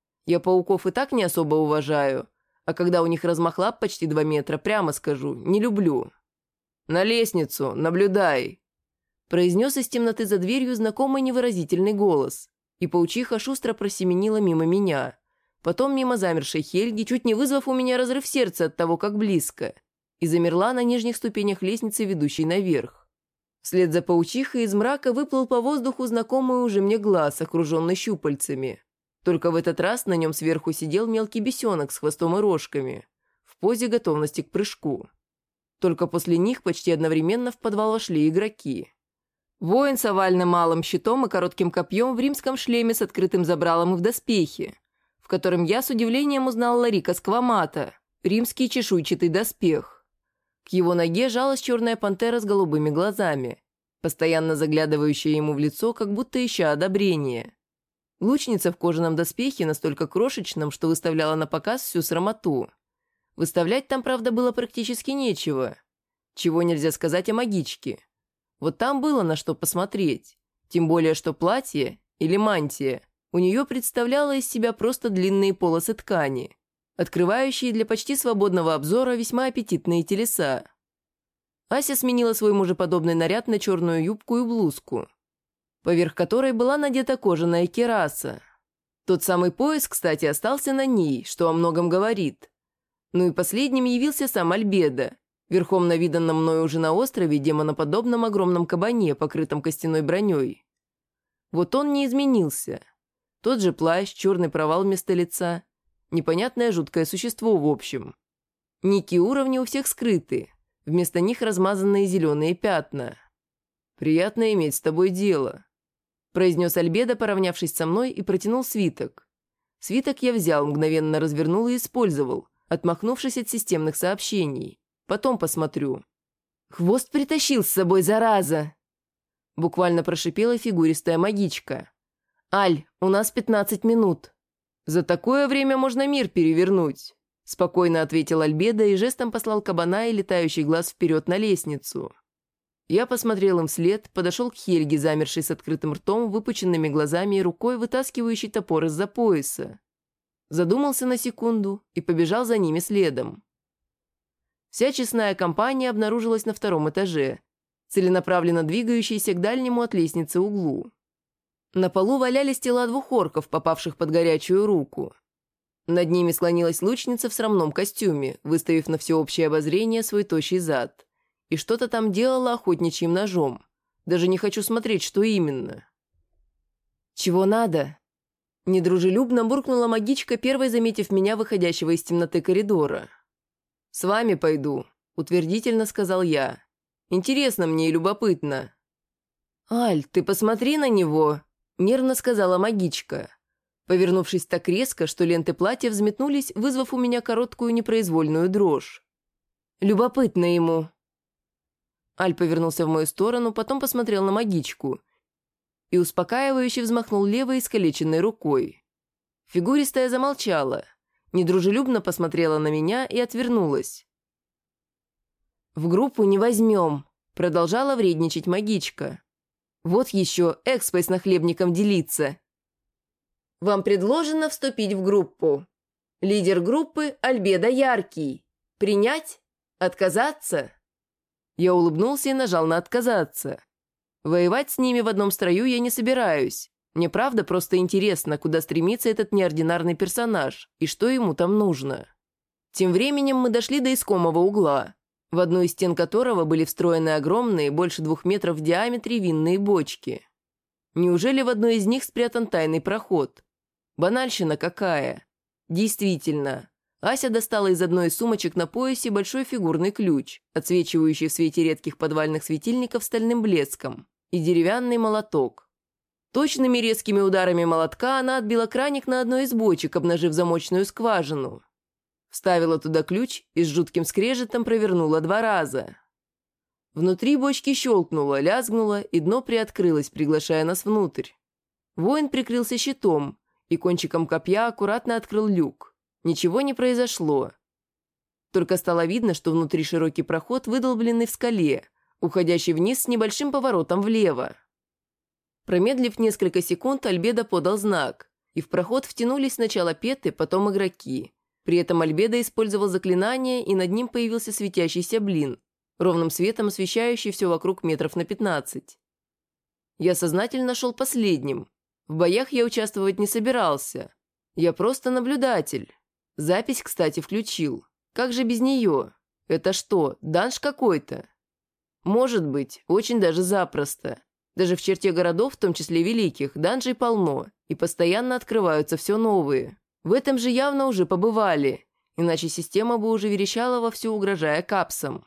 Я пауков и так не особо уважаю, а когда у них размах лап почти 2 метра, прямо скажу, не люблю. «На лестницу, наблюдай!» произнес из темноты за дверью знакомый невыразительный голос, и паучиха шустро просеменила мимо меня, потом мимо замершей Хельги, чуть не вызвав у меня разрыв сердца от того, как близко, и замерла на нижних ступенях лестницы, ведущей наверх. Вслед за паучихой из мрака выплыл по воздуху знакомый уже мне глаз, окруженный щупальцами. Только в этот раз на нем сверху сидел мелкий бесенок с хвостом и рожками, в позе готовности к прыжку. Только после них почти одновременно в подвал вошли игроки. Воин с овальным малым щитом и коротким копьем в римском шлеме с открытым забралом и в доспехе, в котором я с удивлением узнал Ларика Сквамата, римский чешуйчатый доспех. К его ноге жалась черная пантера с голубыми глазами, постоянно заглядывающая ему в лицо, как будто ища одобрения. Лучница в кожаном доспехе, настолько крошечном, что выставляла на показ всю срамоту. Выставлять там, правда, было практически нечего. Чего нельзя сказать о магичке. Вот там было на что посмотреть. Тем более, что платье, или мантия, у нее представляло из себя просто длинные полосы ткани, открывающие для почти свободного обзора весьма аппетитные телеса. Ася сменила свой мужеподобный наряд на черную юбку и блузку, поверх которой была надета кожаная кираса. Тот самый пояс, кстати, остался на ней, что о многом говорит. Ну и последним явился сам Альбедо, верхом на виданном мною уже на острове демоноподобном огромном кабане, покрытом костяной броней. Вот он не изменился. Тот же плащ, черный провал вместо лица. Непонятное жуткое существо в общем. Ники уровни у всех скрыты, вместо них размазанные зеленые пятна. «Приятно иметь с тобой дело», – произнес Альбедо, поравнявшись со мной, и протянул свиток. Свиток я взял, мгновенно развернул и использовал, отмахнувшись от системных сообщений. Потом посмотрю. «Хвост притащил с собой, зараза!» Буквально прошипела фигуристая магичка. «Аль, у нас 15 минут». «За такое время можно мир перевернуть», – спокойно ответил Альбедо и жестом послал кабана и летающий глаз вперед на лестницу. Я посмотрел им вслед, подошел к Хельге, замершей с открытым ртом, выпученными глазами и рукой, вытаскивающей топор из-за пояса. Задумался на секунду и побежал за ними следом. Вся честная компания обнаружилась на 2-м этаже, целенаправленно двигающейся к дальнему от лестницы углу. На полу валялись тела 2 орков, попавших под горячую руку. Над ними склонилась лучница в срамном костюме, выставив на всеобщее обозрение свой тощий зад. И что-то там делала охотничьим ножом. Даже не хочу смотреть, что именно. «Чего надо?» Недружелюбно буркнула магичка, первой заметив меня, выходящего из темноты коридора. «С вами пойду», — утвердительно сказал я. «Интересно мне и любопытно». «Аль, ты посмотри на него!» нервно сказала магичка, повернувшись так резко, что ленты платья взметнулись, вызвав у меня короткую непроизвольную дрожь. Любопытно ему. Аль повернулся в мою сторону, потом посмотрел на магичку и успокаивающе взмахнул левой искалеченной рукой. Фигуристая замолчала, недружелюбно посмотрела на меня и отвернулась. «В группу не возьмем», — продолжала вредничать магичка. «Вот еще экспой с нахлебником делиться». «Вам предложено вступить в группу. Лидер группы Альбедо Яркий. Принять? Отказаться?» Я улыбнулся и нажал на «отказаться». Воевать с ними в одном строю я не собираюсь. Мне правда просто интересно, куда стремится этот неординарный персонаж и что ему там нужно. Тем временем мы дошли до искомого угла, в одну из стен которого были встроены огромные, больше 2 метров в диаметре винные бочки. Неужели в одной из них спрятан тайный проход? Банальщина какая. Действительно, Ася достала из одной из сумочек на поясе большой фигурный ключ, отсвечивающий в свете редких подвальных светильников стальным блеском, и деревянный молоток. Точными резкими ударами молотка она отбила краник на одной из бочек, обнажив замочную скважину. Вставила туда ключ и с жутким скрежетом провернула 2 раза. Внутри бочки щелкнуло, лязгнуло, и дно приоткрылось, приглашая нас внутрь. Воин прикрылся щитом и кончиком копья аккуратно открыл люк. Ничего не произошло. Только стало видно, что внутри широкий проход, выдолбленный в скале, уходящий вниз с небольшим поворотом влево. Промедлив несколько секунд, Альбедо подал знак, и в проход втянулись сначала петы, потом игроки. При этом Альбедо использовал заклинание, и над ним появился светящийся блин, ровным светом освещающий все вокруг метров на 15. Я сознательно шел последним. В боях я участвовать не собирался. Я просто наблюдатель. Запись, кстати, включил. Как же без нее? Это что, данж какой-то? Может быть, очень даже запросто. Даже в черте городов, в том числе великих, данжей полно, и постоянно открываются все новые. В этом же явно уже побывали, иначе система бы уже верещала вовсю, угрожая капсам.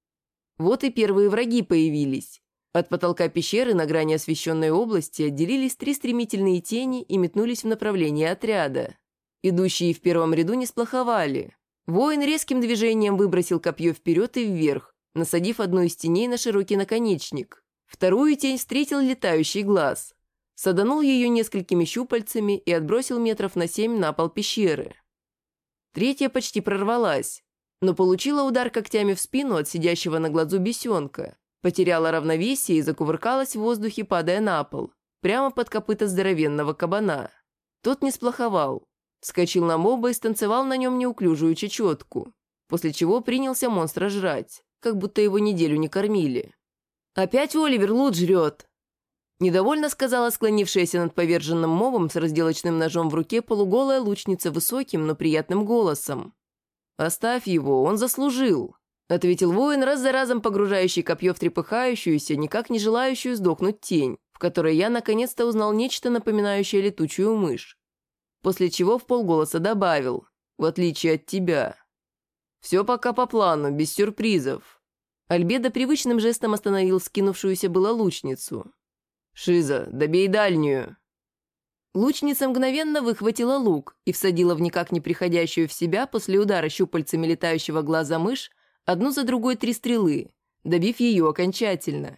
Вот и первые враги появились. От потолка пещеры на грани освещенной области отделились 3 стремительные тени и метнулись в направлении отряда. Идущие в первом ряду не сплоховали. Воин резким движением выбросил копье вперед и вверх, насадив одну из теней на широкий наконечник. Вторую тень встретил летающий глаз. Саданул ее несколькими щупальцами и отбросил метров на 7 на пол пещеры. Третья почти прорвалась, но получила удар когтями в спину от сидящего на глазу бесенка, потеряла равновесие и закувыркалась в воздухе, падая на пол, прямо под копыта здоровенного кабана. Тот не сплоховал, вскочил на моба и станцевал на нем неуклюжую чечетку, после чего принялся монстра жрать, как будто его неделю не кормили. «Опять Оливер лут жрет!» Недовольно сказала склонившаяся над поверженным мобом с разделочным ножом в руке полуголая лучница высоким, но приятным голосом. «Оставь его, он заслужил», — ответил воин, раз за разом погружающий копье в трепыхающуюся, никак не желающую сдохнуть тень, в которой я наконец-то узнал нечто напоминающее летучую мышь. После чего вполголоса добавил: «В отличие от тебя. Все пока по плану, без сюрпризов». Альбедо привычным жестом остановил скинувшуюся было лучницу. «Шиза, добей дальнюю!» Лучница мгновенно выхватила лук и всадила в никак не приходящую в себя после удара щупальцами летающего глаза мышь одну за другой 3 стрелы, добив ее окончательно.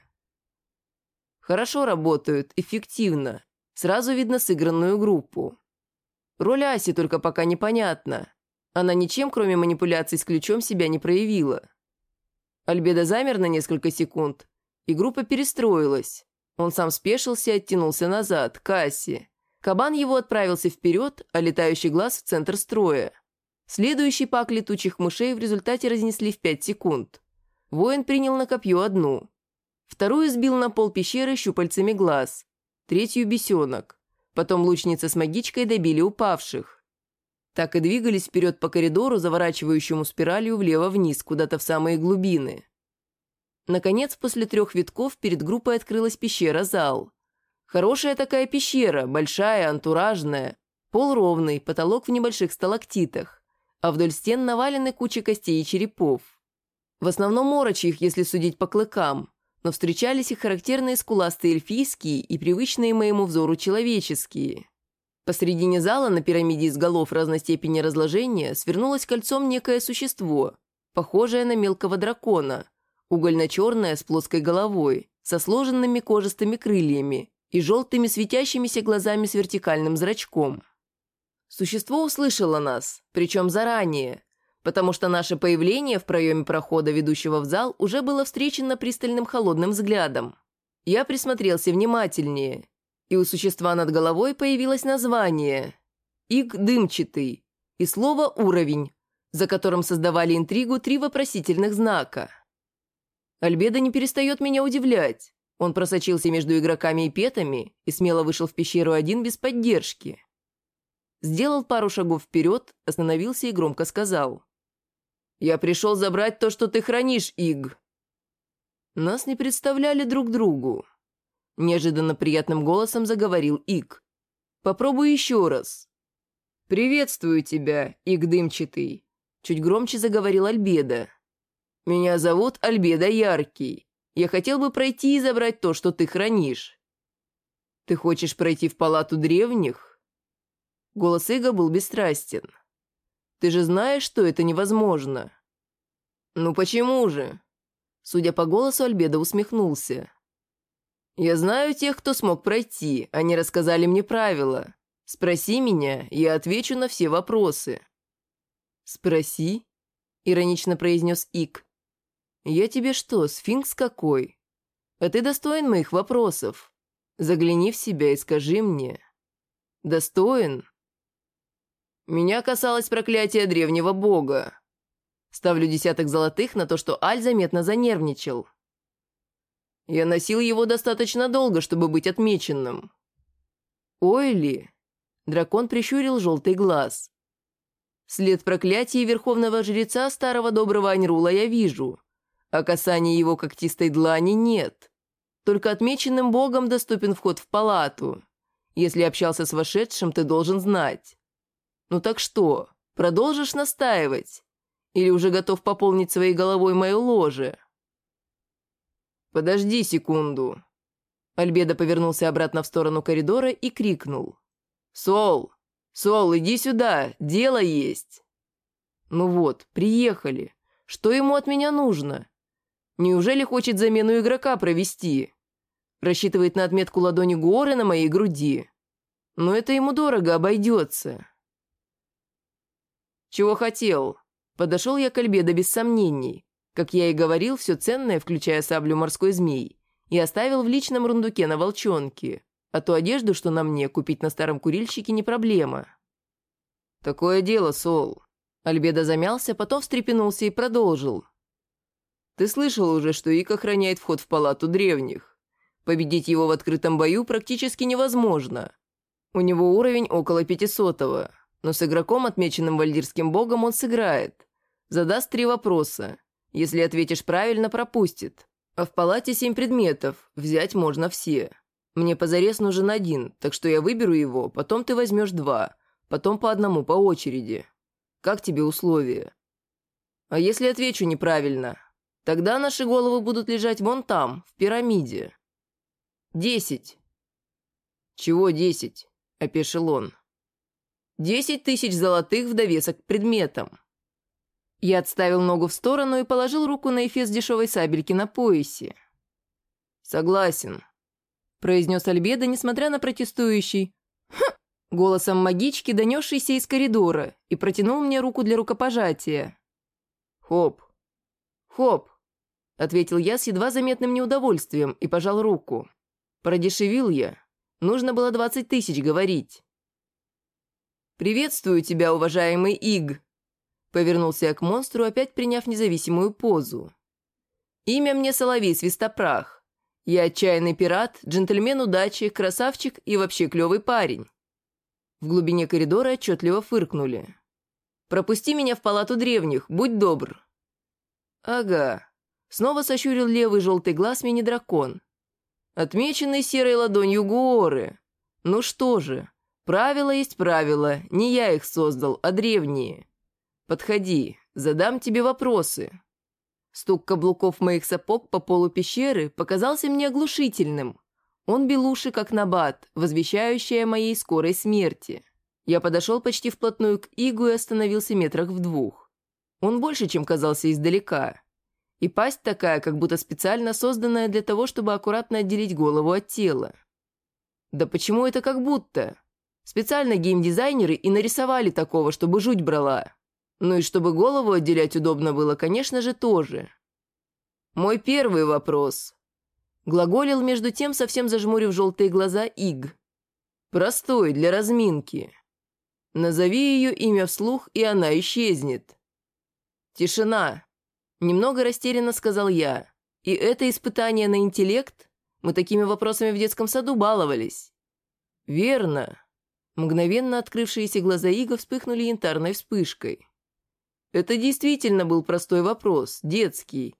Хорошо работают, эффективно. Сразу видно сыгранную группу. Роль Аси только пока непонятна. Она ничем, кроме манипуляций с ключом, себя не проявила. Альбедо замер на несколько секунд, и группа перестроилась. Он сам спешился и оттянулся назад, к Асе. Кабан его отправился вперед, а летающий глаз в центр строя. Следующий пак летучих мышей в результате разнесли в 5 секунд. Воин принял на копье одну. Вторую сбил на пол пещеры щупальцами глаз. Третью — бесенок. Потом лучница с магичкой добили упавших. Так и двигались вперед по коридору, заворачивающему спиралью влево-вниз, куда-то в самые глубины. Наконец, после 3 витков перед группой открылась пещера-зал. Хорошая такая пещера, большая, антуражная, пол ровный, потолок в небольших сталактитах, а вдоль стен навалены кучи костей и черепов. В основном орочьих, если судить по клыкам, но встречались и характерные скуластые эльфийские и привычные моему взору человеческие. Посредине зала на пирамиде из голов разной степени разложения свернулось кольцом некое существо, похожее на мелкого дракона, угольно-черное с плоской головой, со сложенными кожистыми крыльями и желтыми светящимися глазами с вертикальным зрачком. Существо услышало нас, причем заранее, потому что наше появление в проеме прохода, ведущего в зал, уже было встречено пристальным холодным взглядом. Я присмотрелся внимательнее, и у существа над головой появилось название «Иг Дымчатый» и слово «Уровень», за которым создавали интригу 3 вопросительных знака. Альбедо не перестает меня удивлять. Он просочился между игроками и петами и смело вышел в пещеру один без поддержки. Сделал пару шагов вперед, остановился и громко сказал: «Я пришел забрать то, что ты хранишь, Иг». Нас не представляли друг другу. Неожиданно приятным голосом заговорил Иг. «Попробуй еще раз». «Приветствую тебя, Иг Дымчатый», — чуть громче заговорил Альбедо. «Меня зовут Альбедо Яркий. Я хотел бы пройти и забрать то, что ты хранишь». «Ты хочешь пройти в палату древних?» Голос Ига был бесстрастен. «Ты же знаешь, что это невозможно». «Ну почему же?» Судя по голосу, Альбедо усмехнулся. «Я знаю тех, кто смог пройти. Они рассказали мне правила. Спроси меня, я отвечу на все вопросы». «Спроси?» — иронично произнес Иг. «Я тебе что, сфинкс какой? А ты достоин моих вопросов. Загляни в себя и скажи мне. Достоин?» «Меня касалось проклятия древнего бога». Ставлю 10 золотых на то, что Аль заметно занервничал. «Я носил его достаточно долго, чтобы быть отмеченным». «Ой ли?» Дракон прищурил желтый глаз. «След проклятия верховного жреца старого доброго Аньрула я вижу, а касания его когтистой длани нет. Только отмеченным богом доступен вход в палату. Если общался с вошедшим, ты должен знать. Ну так что, продолжишь настаивать? Или уже готов пополнить своей головой мое ложе?» «Подожди секунду». Альбедо повернулся обратно в сторону коридора и крикнул: «Сол! Сол, иди сюда, дело есть!» «Ну вот, приехали. Что ему от меня нужно? Неужели хочет замену игрока провести? Рассчитывает на отметку ладони горы на моей груди? Но это ему дорого обойдется». «Чего хотел?» Подошел я к Альбедо без сомнений. Как я и говорил, все ценное, включая саблю морской змей, и оставил в личном рундуке на волчонке, а ту одежду, что на мне, купить на старом курильщике не проблема. «Такое дело, Сол». Альбедо замялся, потом встрепенулся и продолжил. «Ты слышал уже, что Ик охраняет вход в палату древних. Победить его в открытом бою практически невозможно. У него уровень около 500-го, но с игроком, отмеченным вальдирским богом, он сыграет. Задаст 3 вопроса. Если ответишь правильно, пропустит. А в палате 7 предметов, взять можно все. Мне позарез нужен 1, так что я выберу его, потом ты возьмешь 2, потом по одному по очереди. Как тебе условия? А если отвечу неправильно? Тогда наши головы будут лежать вон там, в пирамиде. 10. «Чего 10?» – опешил он. 10 000 золотых в довесок к предметам. Я отставил ногу в сторону и положил руку на эфес дешевой сабельки на поясе. «Согласен», — произнес Альбедо, несмотря на протестующий «Хм!» голосом магички, донесшийся из коридора, и протянул мне руку для рукопожатия. «Хоп! Хоп!» — ответил я с едва заметным неудовольствием и пожал руку. Продешевил я. Нужно было 20 000 говорить. «Приветствую тебя, уважаемый Иг!» Повернулся я к монстру, опять приняв независимую позу. «Имя мне Соловей Свистопрах. Я отчаянный пират, джентльмен удачи, красавчик и вообще клевый парень». В глубине коридора отчетливо фыркнули. «Пропусти меня в палату древних, будь добр». «Ага». Снова сощурил левый желтый глаз мини-дракон. «Отмеченный серой ладонью Гуоры. Ну что же, правила есть правила, не я их создал, а древние. Подходи, задам тебе вопросы». Стук каблуков моих сапог по полу пещеры показался мне оглушительным. Он бил уши, как набат, возвещающий о моей скорой смерти. Я подошел почти вплотную к Игу и остановился метрах в 2. Он больше, чем казался издалека. И пасть такая, как будто специально созданная для того, чтобы аккуратно отделить голову от тела. Да почему это как будто? Специально геймдизайнеры и нарисовали такого, чтобы жуть брала. Ну и чтобы голову отделять удобно было, конечно же, тоже. Мой первый вопрос. Глаголил между тем, совсем зажмурив желтые глаза, Иг. Простой, для разминки. Назови ее имя вслух, и она исчезнет. Тишина. Немного растерянно сказал я. И это испытание на интеллект? Мы такими вопросами в детском саду баловались. Верно. Мгновенно открывшиеся глаза Ига вспыхнули янтарной вспышкой. Это действительно был простой вопрос, детский.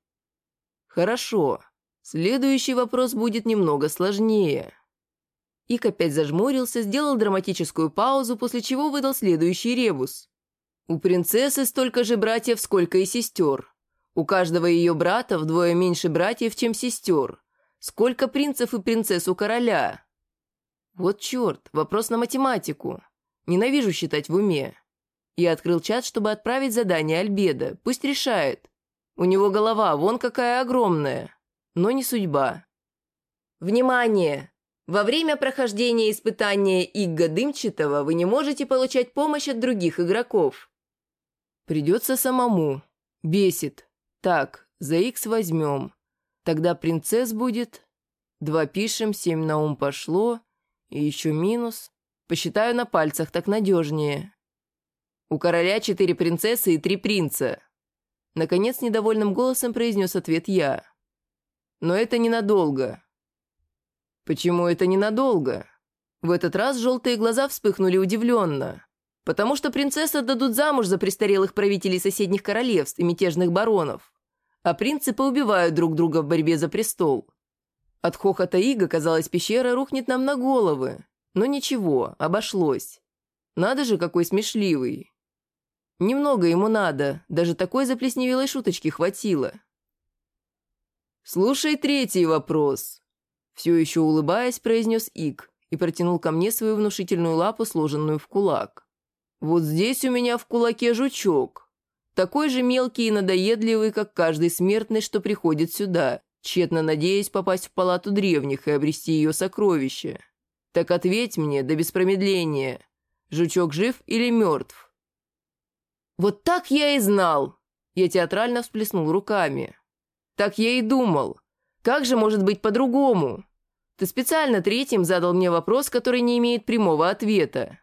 Хорошо. Следующий вопрос будет немного сложнее. Ик опять зажмурился, сделал драматическую паузу, после чего выдал следующий ребус. У принцессы столько же братьев, сколько и сестер. У каждого ее брата вдвое меньше братьев, чем сестер. Сколько принцев и принцесс у короля? Вот черт, вопрос на математику. Ненавижу считать в уме. Я открыл чат, чтобы отправить задание Альбедо. Пусть решает. У него голова вон какая огромная. Но не судьба. Внимание! Во время прохождения испытания Игга Дымчатого вы не можете получать помощь от других игроков. Придется самому. Бесит. Так, за Х возьмем. Тогда принцесс будет... 2 пишем, 7 на ум пошло. И еще минус. Посчитаю на пальцах, так надежнее. У короля 4 принцессы и 3 принца. Наконец, недовольным голосом произнес ответ я. Но это ненадолго. Почему это ненадолго? В этот раз желтые глаза вспыхнули удивленно. Потому что принцессы отдадут замуж за престарелых правителей соседних королевств и мятежных баронов. А принцы поубивают друг друга в борьбе за престол. От хохота Ига, казалось, пещера рухнет нам на головы. Но ничего, обошлось. Надо же, какой смешливый. Немного ему надо, даже такой заплесневелой шуточки хватило. «Слушай третий вопрос», — все еще улыбаясь, произнес Иг и протянул ко мне свою внушительную лапу, сложенную в кулак. «Вот здесь у меня в кулаке жучок, такой же мелкий и надоедливый, как каждый смертный, что приходит сюда, тщетно надеясь попасть в палату древних и обрести ее сокровище. Так ответь мне, да без промедления, жучок жив или мертв?» «Вот так я и знал!» Я театрально всплеснул руками. «Так я и думал. Как же может быть по-другому? Ты специально третьим задал мне вопрос, который не имеет прямого ответа».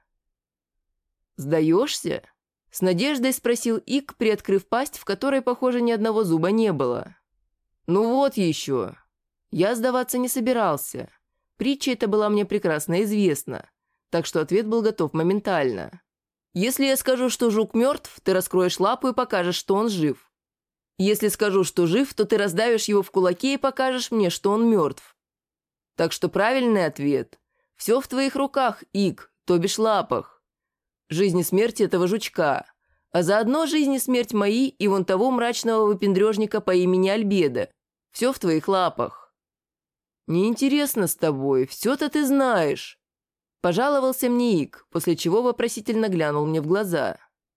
«Сдаешься?» — с надеждой спросил Ик, приоткрыв пасть, в которой, похоже, ни одного зуба не было. «Ну вот еще. Я сдаваться не собирался. Притча эта была мне прекрасно известна, так что ответ был готов моментально. Если я скажу, что жук мертв, ты раскроешь лапу и покажешь, что он жив. Если скажу, что жив, то ты раздавишь его в кулаке и покажешь мне, что он мертв. Так что правильный ответ – все в твоих руках, Ик, то бишь лапах. Жизнь и смерть этого жучка, а заодно жизнь и смерть мои и вон того мрачного выпендрежника по имени Альбедо. Все в твоих лапах». «Неинтересно с тобой, все-то ты знаешь», – пожаловался мне Ик, после чего вопросительно глянул мне в глаза.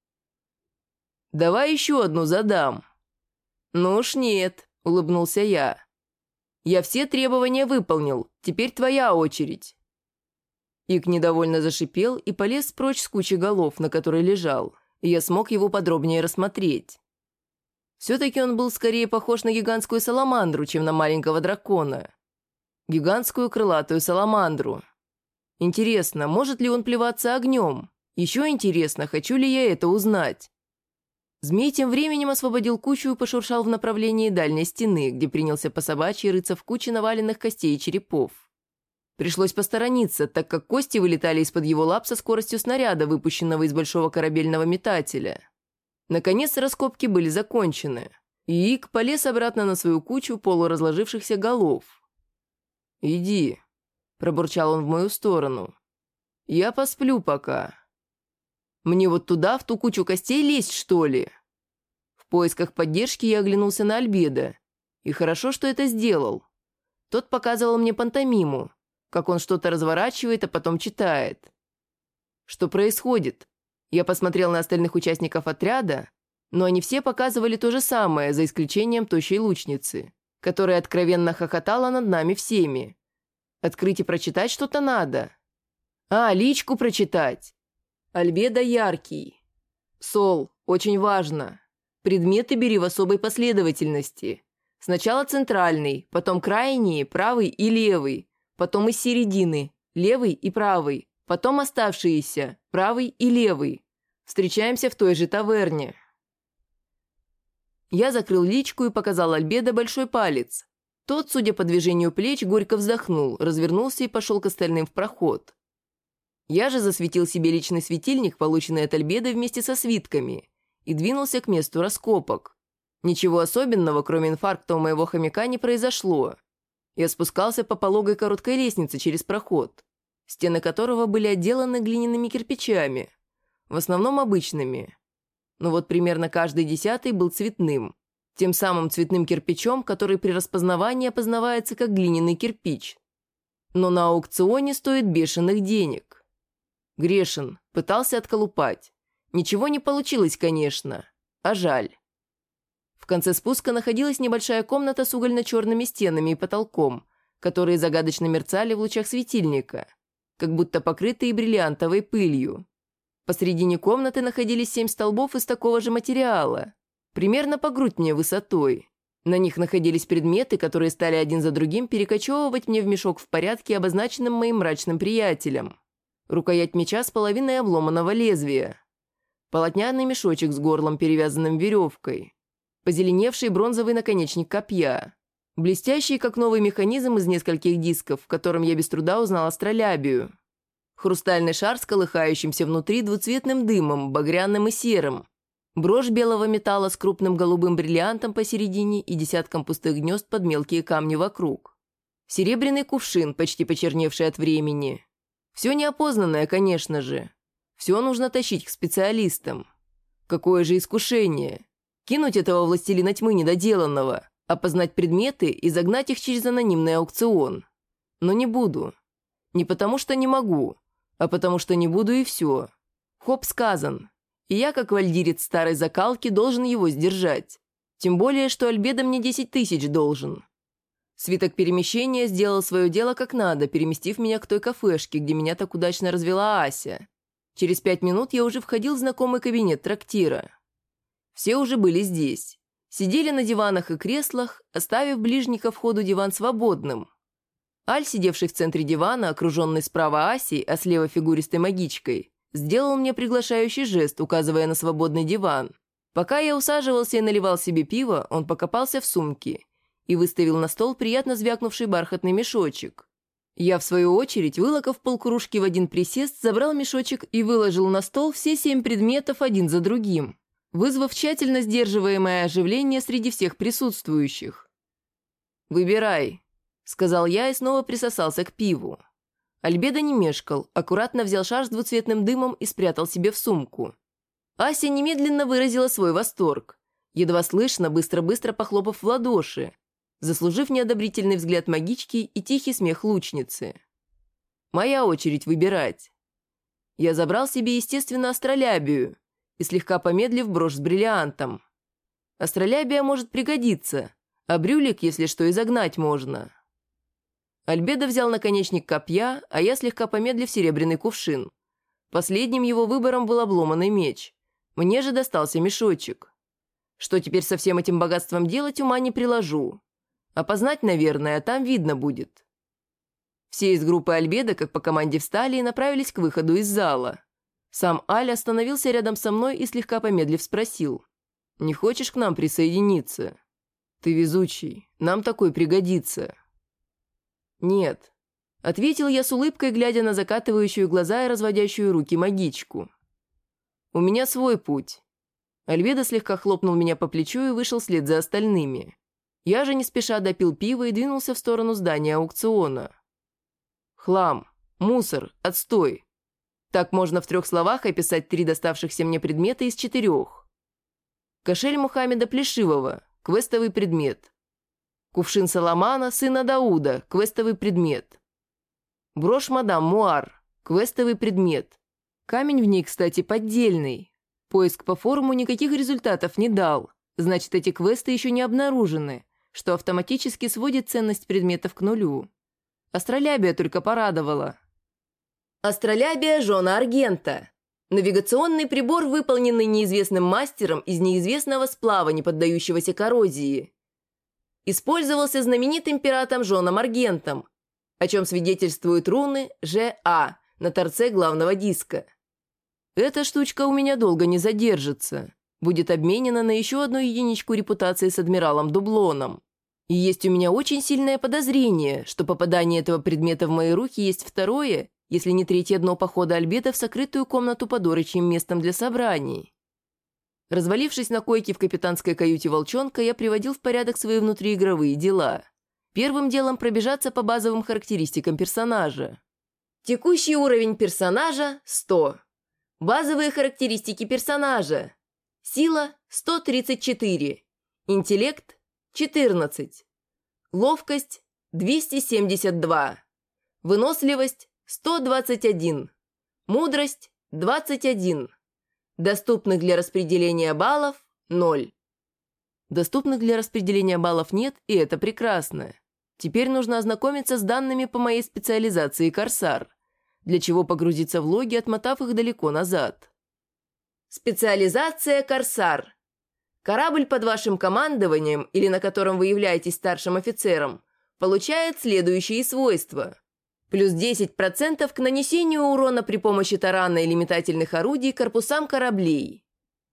«Давай еще одну задам». «Ну уж нет», — улыбнулся я. «Я все требования выполнил, теперь твоя очередь». Ик недовольно зашипел и полез прочь с кучи голов, на которой лежал, и я смог его подробнее рассмотреть. Все-таки он был скорее похож на гигантскую саламандру, чем на маленького дракона. Гигантскую крылатую саламандру. Интересно, может ли он плеваться огнем? Еще интересно, хочу ли я это узнать. Змей тем временем освободил кучу и пошуршал в направлении дальней стены, где принялся по собачьи рыться в куче наваленных костей и черепов. Пришлось посторониться, так как кости вылетали из-под его лап со скоростью снаряда, выпущенного из большого корабельного метателя. Наконец раскопки были закончены, и Ик полез обратно на свою кучу полуразложившихся голов. «Иди», – пробурчал он в мою сторону. «Я посплю пока». «Мне вот туда, в ту кучу костей лезть, что ли?» поисках поддержки я оглянулся на Альбедо. И хорошо, что это сделал. Тот показывал мне пантомиму, как он что-то разворачивает, а потом читает. Что происходит? Я посмотрел на остальных участников отряда, но они все показывали то же самое, за исключением тощей лучницы, которая откровенно хохотала над нами всеми. Открыть и прочитать что-то надо. Личку прочитать. Альбедо яркий. Сол, очень важно. Предметы бери в особой последовательности. Сначала центральный, потом крайние, правый и левый, потом из середины, левый и правый, потом оставшиеся, правый и левый. Встречаемся в той же таверне. Я закрыл личку и показал Альбедо большой палец. Тот, судя по движению плеч, горько вздохнул, развернулся и пошел к остальным в проход. Я же засветил себе личный светильник, полученный от Альбедо вместе со свитками, и двинулся к месту раскопок. Ничего особенного, кроме инфаркта у моего хомяка, не произошло. Я спускался по пологой короткой лестнице через проход, стены которого были отделаны глиняными кирпичами, в основном обычными. Но вот примерно каждый 10-й был цветным, тем самым цветным кирпичом, который при распознавании опознавается как глиняный кирпич. Но на аукционе стоит бешеных денег. Грешен, пытался отколупать. Ничего не получилось, конечно, а жаль. В конце спуска находилась небольшая комната с угольно-черными стенами и потолком, которые загадочно мерцали в лучах светильника, как будто покрытые бриллиантовой пылью. Посредине комнаты находились 7 столбов из такого же материала, примерно по грудь мне высотой. На них находились предметы, которые стали один за другим перекочевывать мне в мешок в порядке, обозначенным моим мрачным приятелем. Рукоять меча с половиной обломанного лезвия. Полотняный мешочек с горлом, перевязанным веревкой. Позеленевший бронзовый наконечник копья. Блестящий, как новый механизм из нескольких дисков, в котором я без труда узнал астролябию. Хрустальный шар с колыхающимся внутри двуцветным дымом, багряным и серым. Брошь белого металла с крупным голубым бриллиантом посередине и десятком пустых гнезд под мелкие камни вокруг. Серебряный кувшин, почти почерневший от времени. Все неопознанное, конечно же. Все нужно тащить к специалистам. Какое же искушение. Кинуть этого властелина тьмы недоделанного, опознать предметы и загнать их через анонимный аукцион. Но не буду. Не потому что не могу, а потому что не буду и все. Хоп сказан. И я, как вальдирец старой закалки, должен его сдержать. Тем более, что Альбедо мне 10 тысяч должен. Свиток перемещения сделал свое дело как надо, переместив меня к той кафешке, где меня так удачно развела Ася. Через 5 минут я уже входил в знакомый кабинет трактира. Все уже были здесь. Сидели на диванах и креслах, оставив ближний ко входу диван свободным. Аль, сидевший в центре дивана, окруженный справа Асей, а слева фигуристой магичкой, сделал мне приглашающий жест, указывая на свободный диван. Пока я усаживался и наливал себе пиво, он покопался в сумке и выставил на стол приятно звякнувший бархатный мешочек. Я, в свою очередь, вылокав полкружки в один присест, забрал мешочек и выложил на стол все 7 предметов один за другим, вызвав тщательно сдерживаемое оживление среди всех присутствующих. «Выбирай», — сказал я и снова присосался к пиву. Альбедо не мешкал, аккуратно взял шар с двуцветным дымом и спрятал себе в сумку. Ася немедленно выразила свой восторг, едва слышно, быстро-быстро похлопав в ладоши, заслужив неодобрительный взгляд магички и тихий смех лучницы. Моя очередь выбирать. Я забрал себе, естественно, астролябию и, слегка помедлив, брошь с бриллиантом. Астролябия может пригодиться, а брюлик, если что, изогнать можно. Альбедо взял наконечник копья, а я, слегка помедлив, серебряный кувшин. Последним его выбором был обломанный меч. Мне же достался мешочек. Что теперь со всем этим богатством делать, ума не приложу. Опознать, наверное, а там видно будет. Все из группы Альбедо, как по команде, встали и направились к выходу из зала. Сам Аль остановился рядом со мной и, слегка помедлив, спросил: «Не хочешь к нам присоединиться? Ты везучий, нам такой пригодится». «Нет», — ответил я с улыбкой, глядя на закатывающую глаза и разводящую руки магичку. «У меня свой путь». Альбедо слегка хлопнул меня по плечу и вышел вслед за остальными. Я же не спеша допил пиво и двинулся в сторону здания аукциона. Хлам, мусор, отстой. Так можно в 3 словах описать 3 доставшихся мне предмета из 4. Кошель Мухаммеда Плешивого, квестовый предмет. Кувшин Соломана, сына Дауда, квестовый предмет. Брошь мадам Муар, квестовый предмет. Камень в ней, кстати, поддельный. Поиск по форуму никаких результатов не дал. Значит, эти квесты еще не обнаружены, что автоматически сводит ценность предметов к нулю. Астролябия только порадовала. Астролябия Жона Аргента. Навигационный прибор, выполненный неизвестным мастером из неизвестного сплава, не поддающегося коррозии. Использовался знаменитым пиратом Жоном Аргентом, о чем свидетельствуют руны ЖА на торце главного диска. Эта штучка у меня долго не задержится. Будет обменена на еще одну единичку репутации с адмиралом Дублоном. И есть у меня очень сильное подозрение, что попадание этого предмета в мои руки есть второе, если не третье дно похода Альбеда в сокрытую комнату под орочьим местом для собраний. Развалившись на койке в капитанской каюте «Волчонка», я приводил в порядок свои внутриигровые дела. Первым делом пробежаться по базовым характеристикам персонажа. Текущий уровень персонажа – 100. Базовые характеристики персонажа. Сила – 134. Интеллект – 14. Ловкость – 272. Выносливость – 121. Мудрость – 21. Доступных для распределения баллов – 0. Доступных для распределения баллов нет, и это прекрасно. Теперь нужно ознакомиться с данными по моей специализации «Корсар», для чего погрузиться в логи, отмотав их далеко назад. Специализация «Корсар». Корабль под вашим командованием или на котором вы являетесь старшим офицером получает следующие свойства. Плюс 10% к нанесению урона при помощи тарана или метательных орудий корпусам кораблей.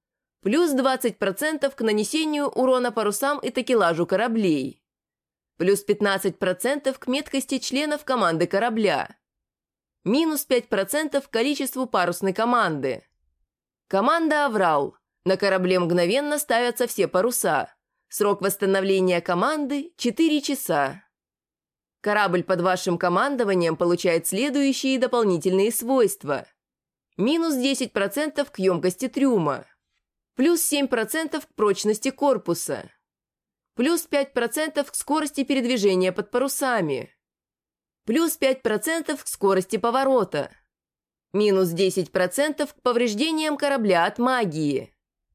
Плюс 20% к нанесению урона парусам и такелажу кораблей. Плюс 15% к меткости членов команды корабля. Минус 5% к количеству парусной команды. Команда «Аврал». На корабле мгновенно ставятся все паруса. Срок восстановления команды – 4 часа. Корабль под вашим командованием получает следующие дополнительные свойства. Минус 10% к емкости трюма. Плюс 7% к прочности корпуса. Плюс 5% к скорости передвижения под парусами. Плюс 5% к скорости поворота. Минус 10% к повреждениям корабля от магии.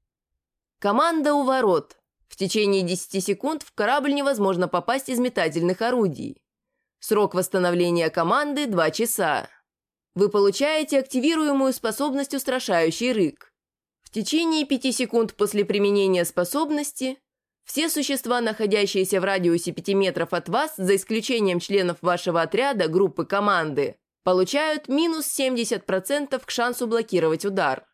Команда у ворот. В течение 10 секунд в корабль невозможно попасть из метательных орудий. Срок восстановления команды – 2 часа. Вы получаете активируемую способность «Устрашающий рык». В течение 5 секунд после применения способности все существа, находящиеся в радиусе 5 метров от вас, за исключением членов вашего отряда, группы, команды, получают минус 70% к шансу блокировать удар.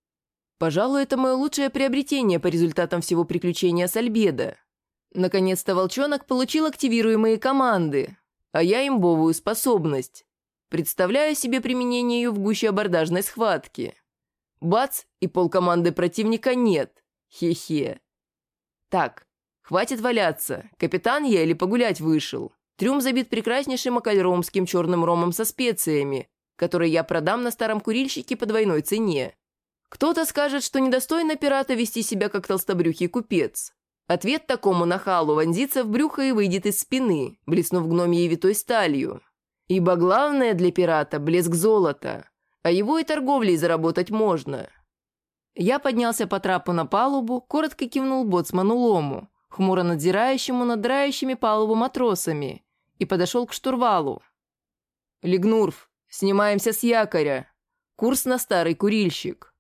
Пожалуй, это мое лучшее приобретение по результатам всего приключения с Альбедо. Наконец-то волчонок получил активируемые команды, а я имбовую способность. Представляю себе применение ее в гуще абордажной схватки. Бац, и полкоманды противника нет. Хе-хе. Так, хватит валяться. Капитан я или погулять вышел? Трюм забит прекраснейшим акальромским черным ромом со специями, который я продам на старом курильщике по двойной цене. Кто-то скажет, что недостойно пирата вести себя как толстобрюхий купец. Ответ такому нахалу вонзится в брюхо и выйдет из спины, блеснув гномьей витой сталью. Ибо главное для пирата – блеск золота, а его и торговлей заработать можно. Я поднялся по трапу на палубу, коротко кивнул боцману Лому, хмуро надзирающему над драющими палубу матросами, и подошел к штурвалу. «Лигнурф, снимаемся с якоря. Курс на старый курильщик».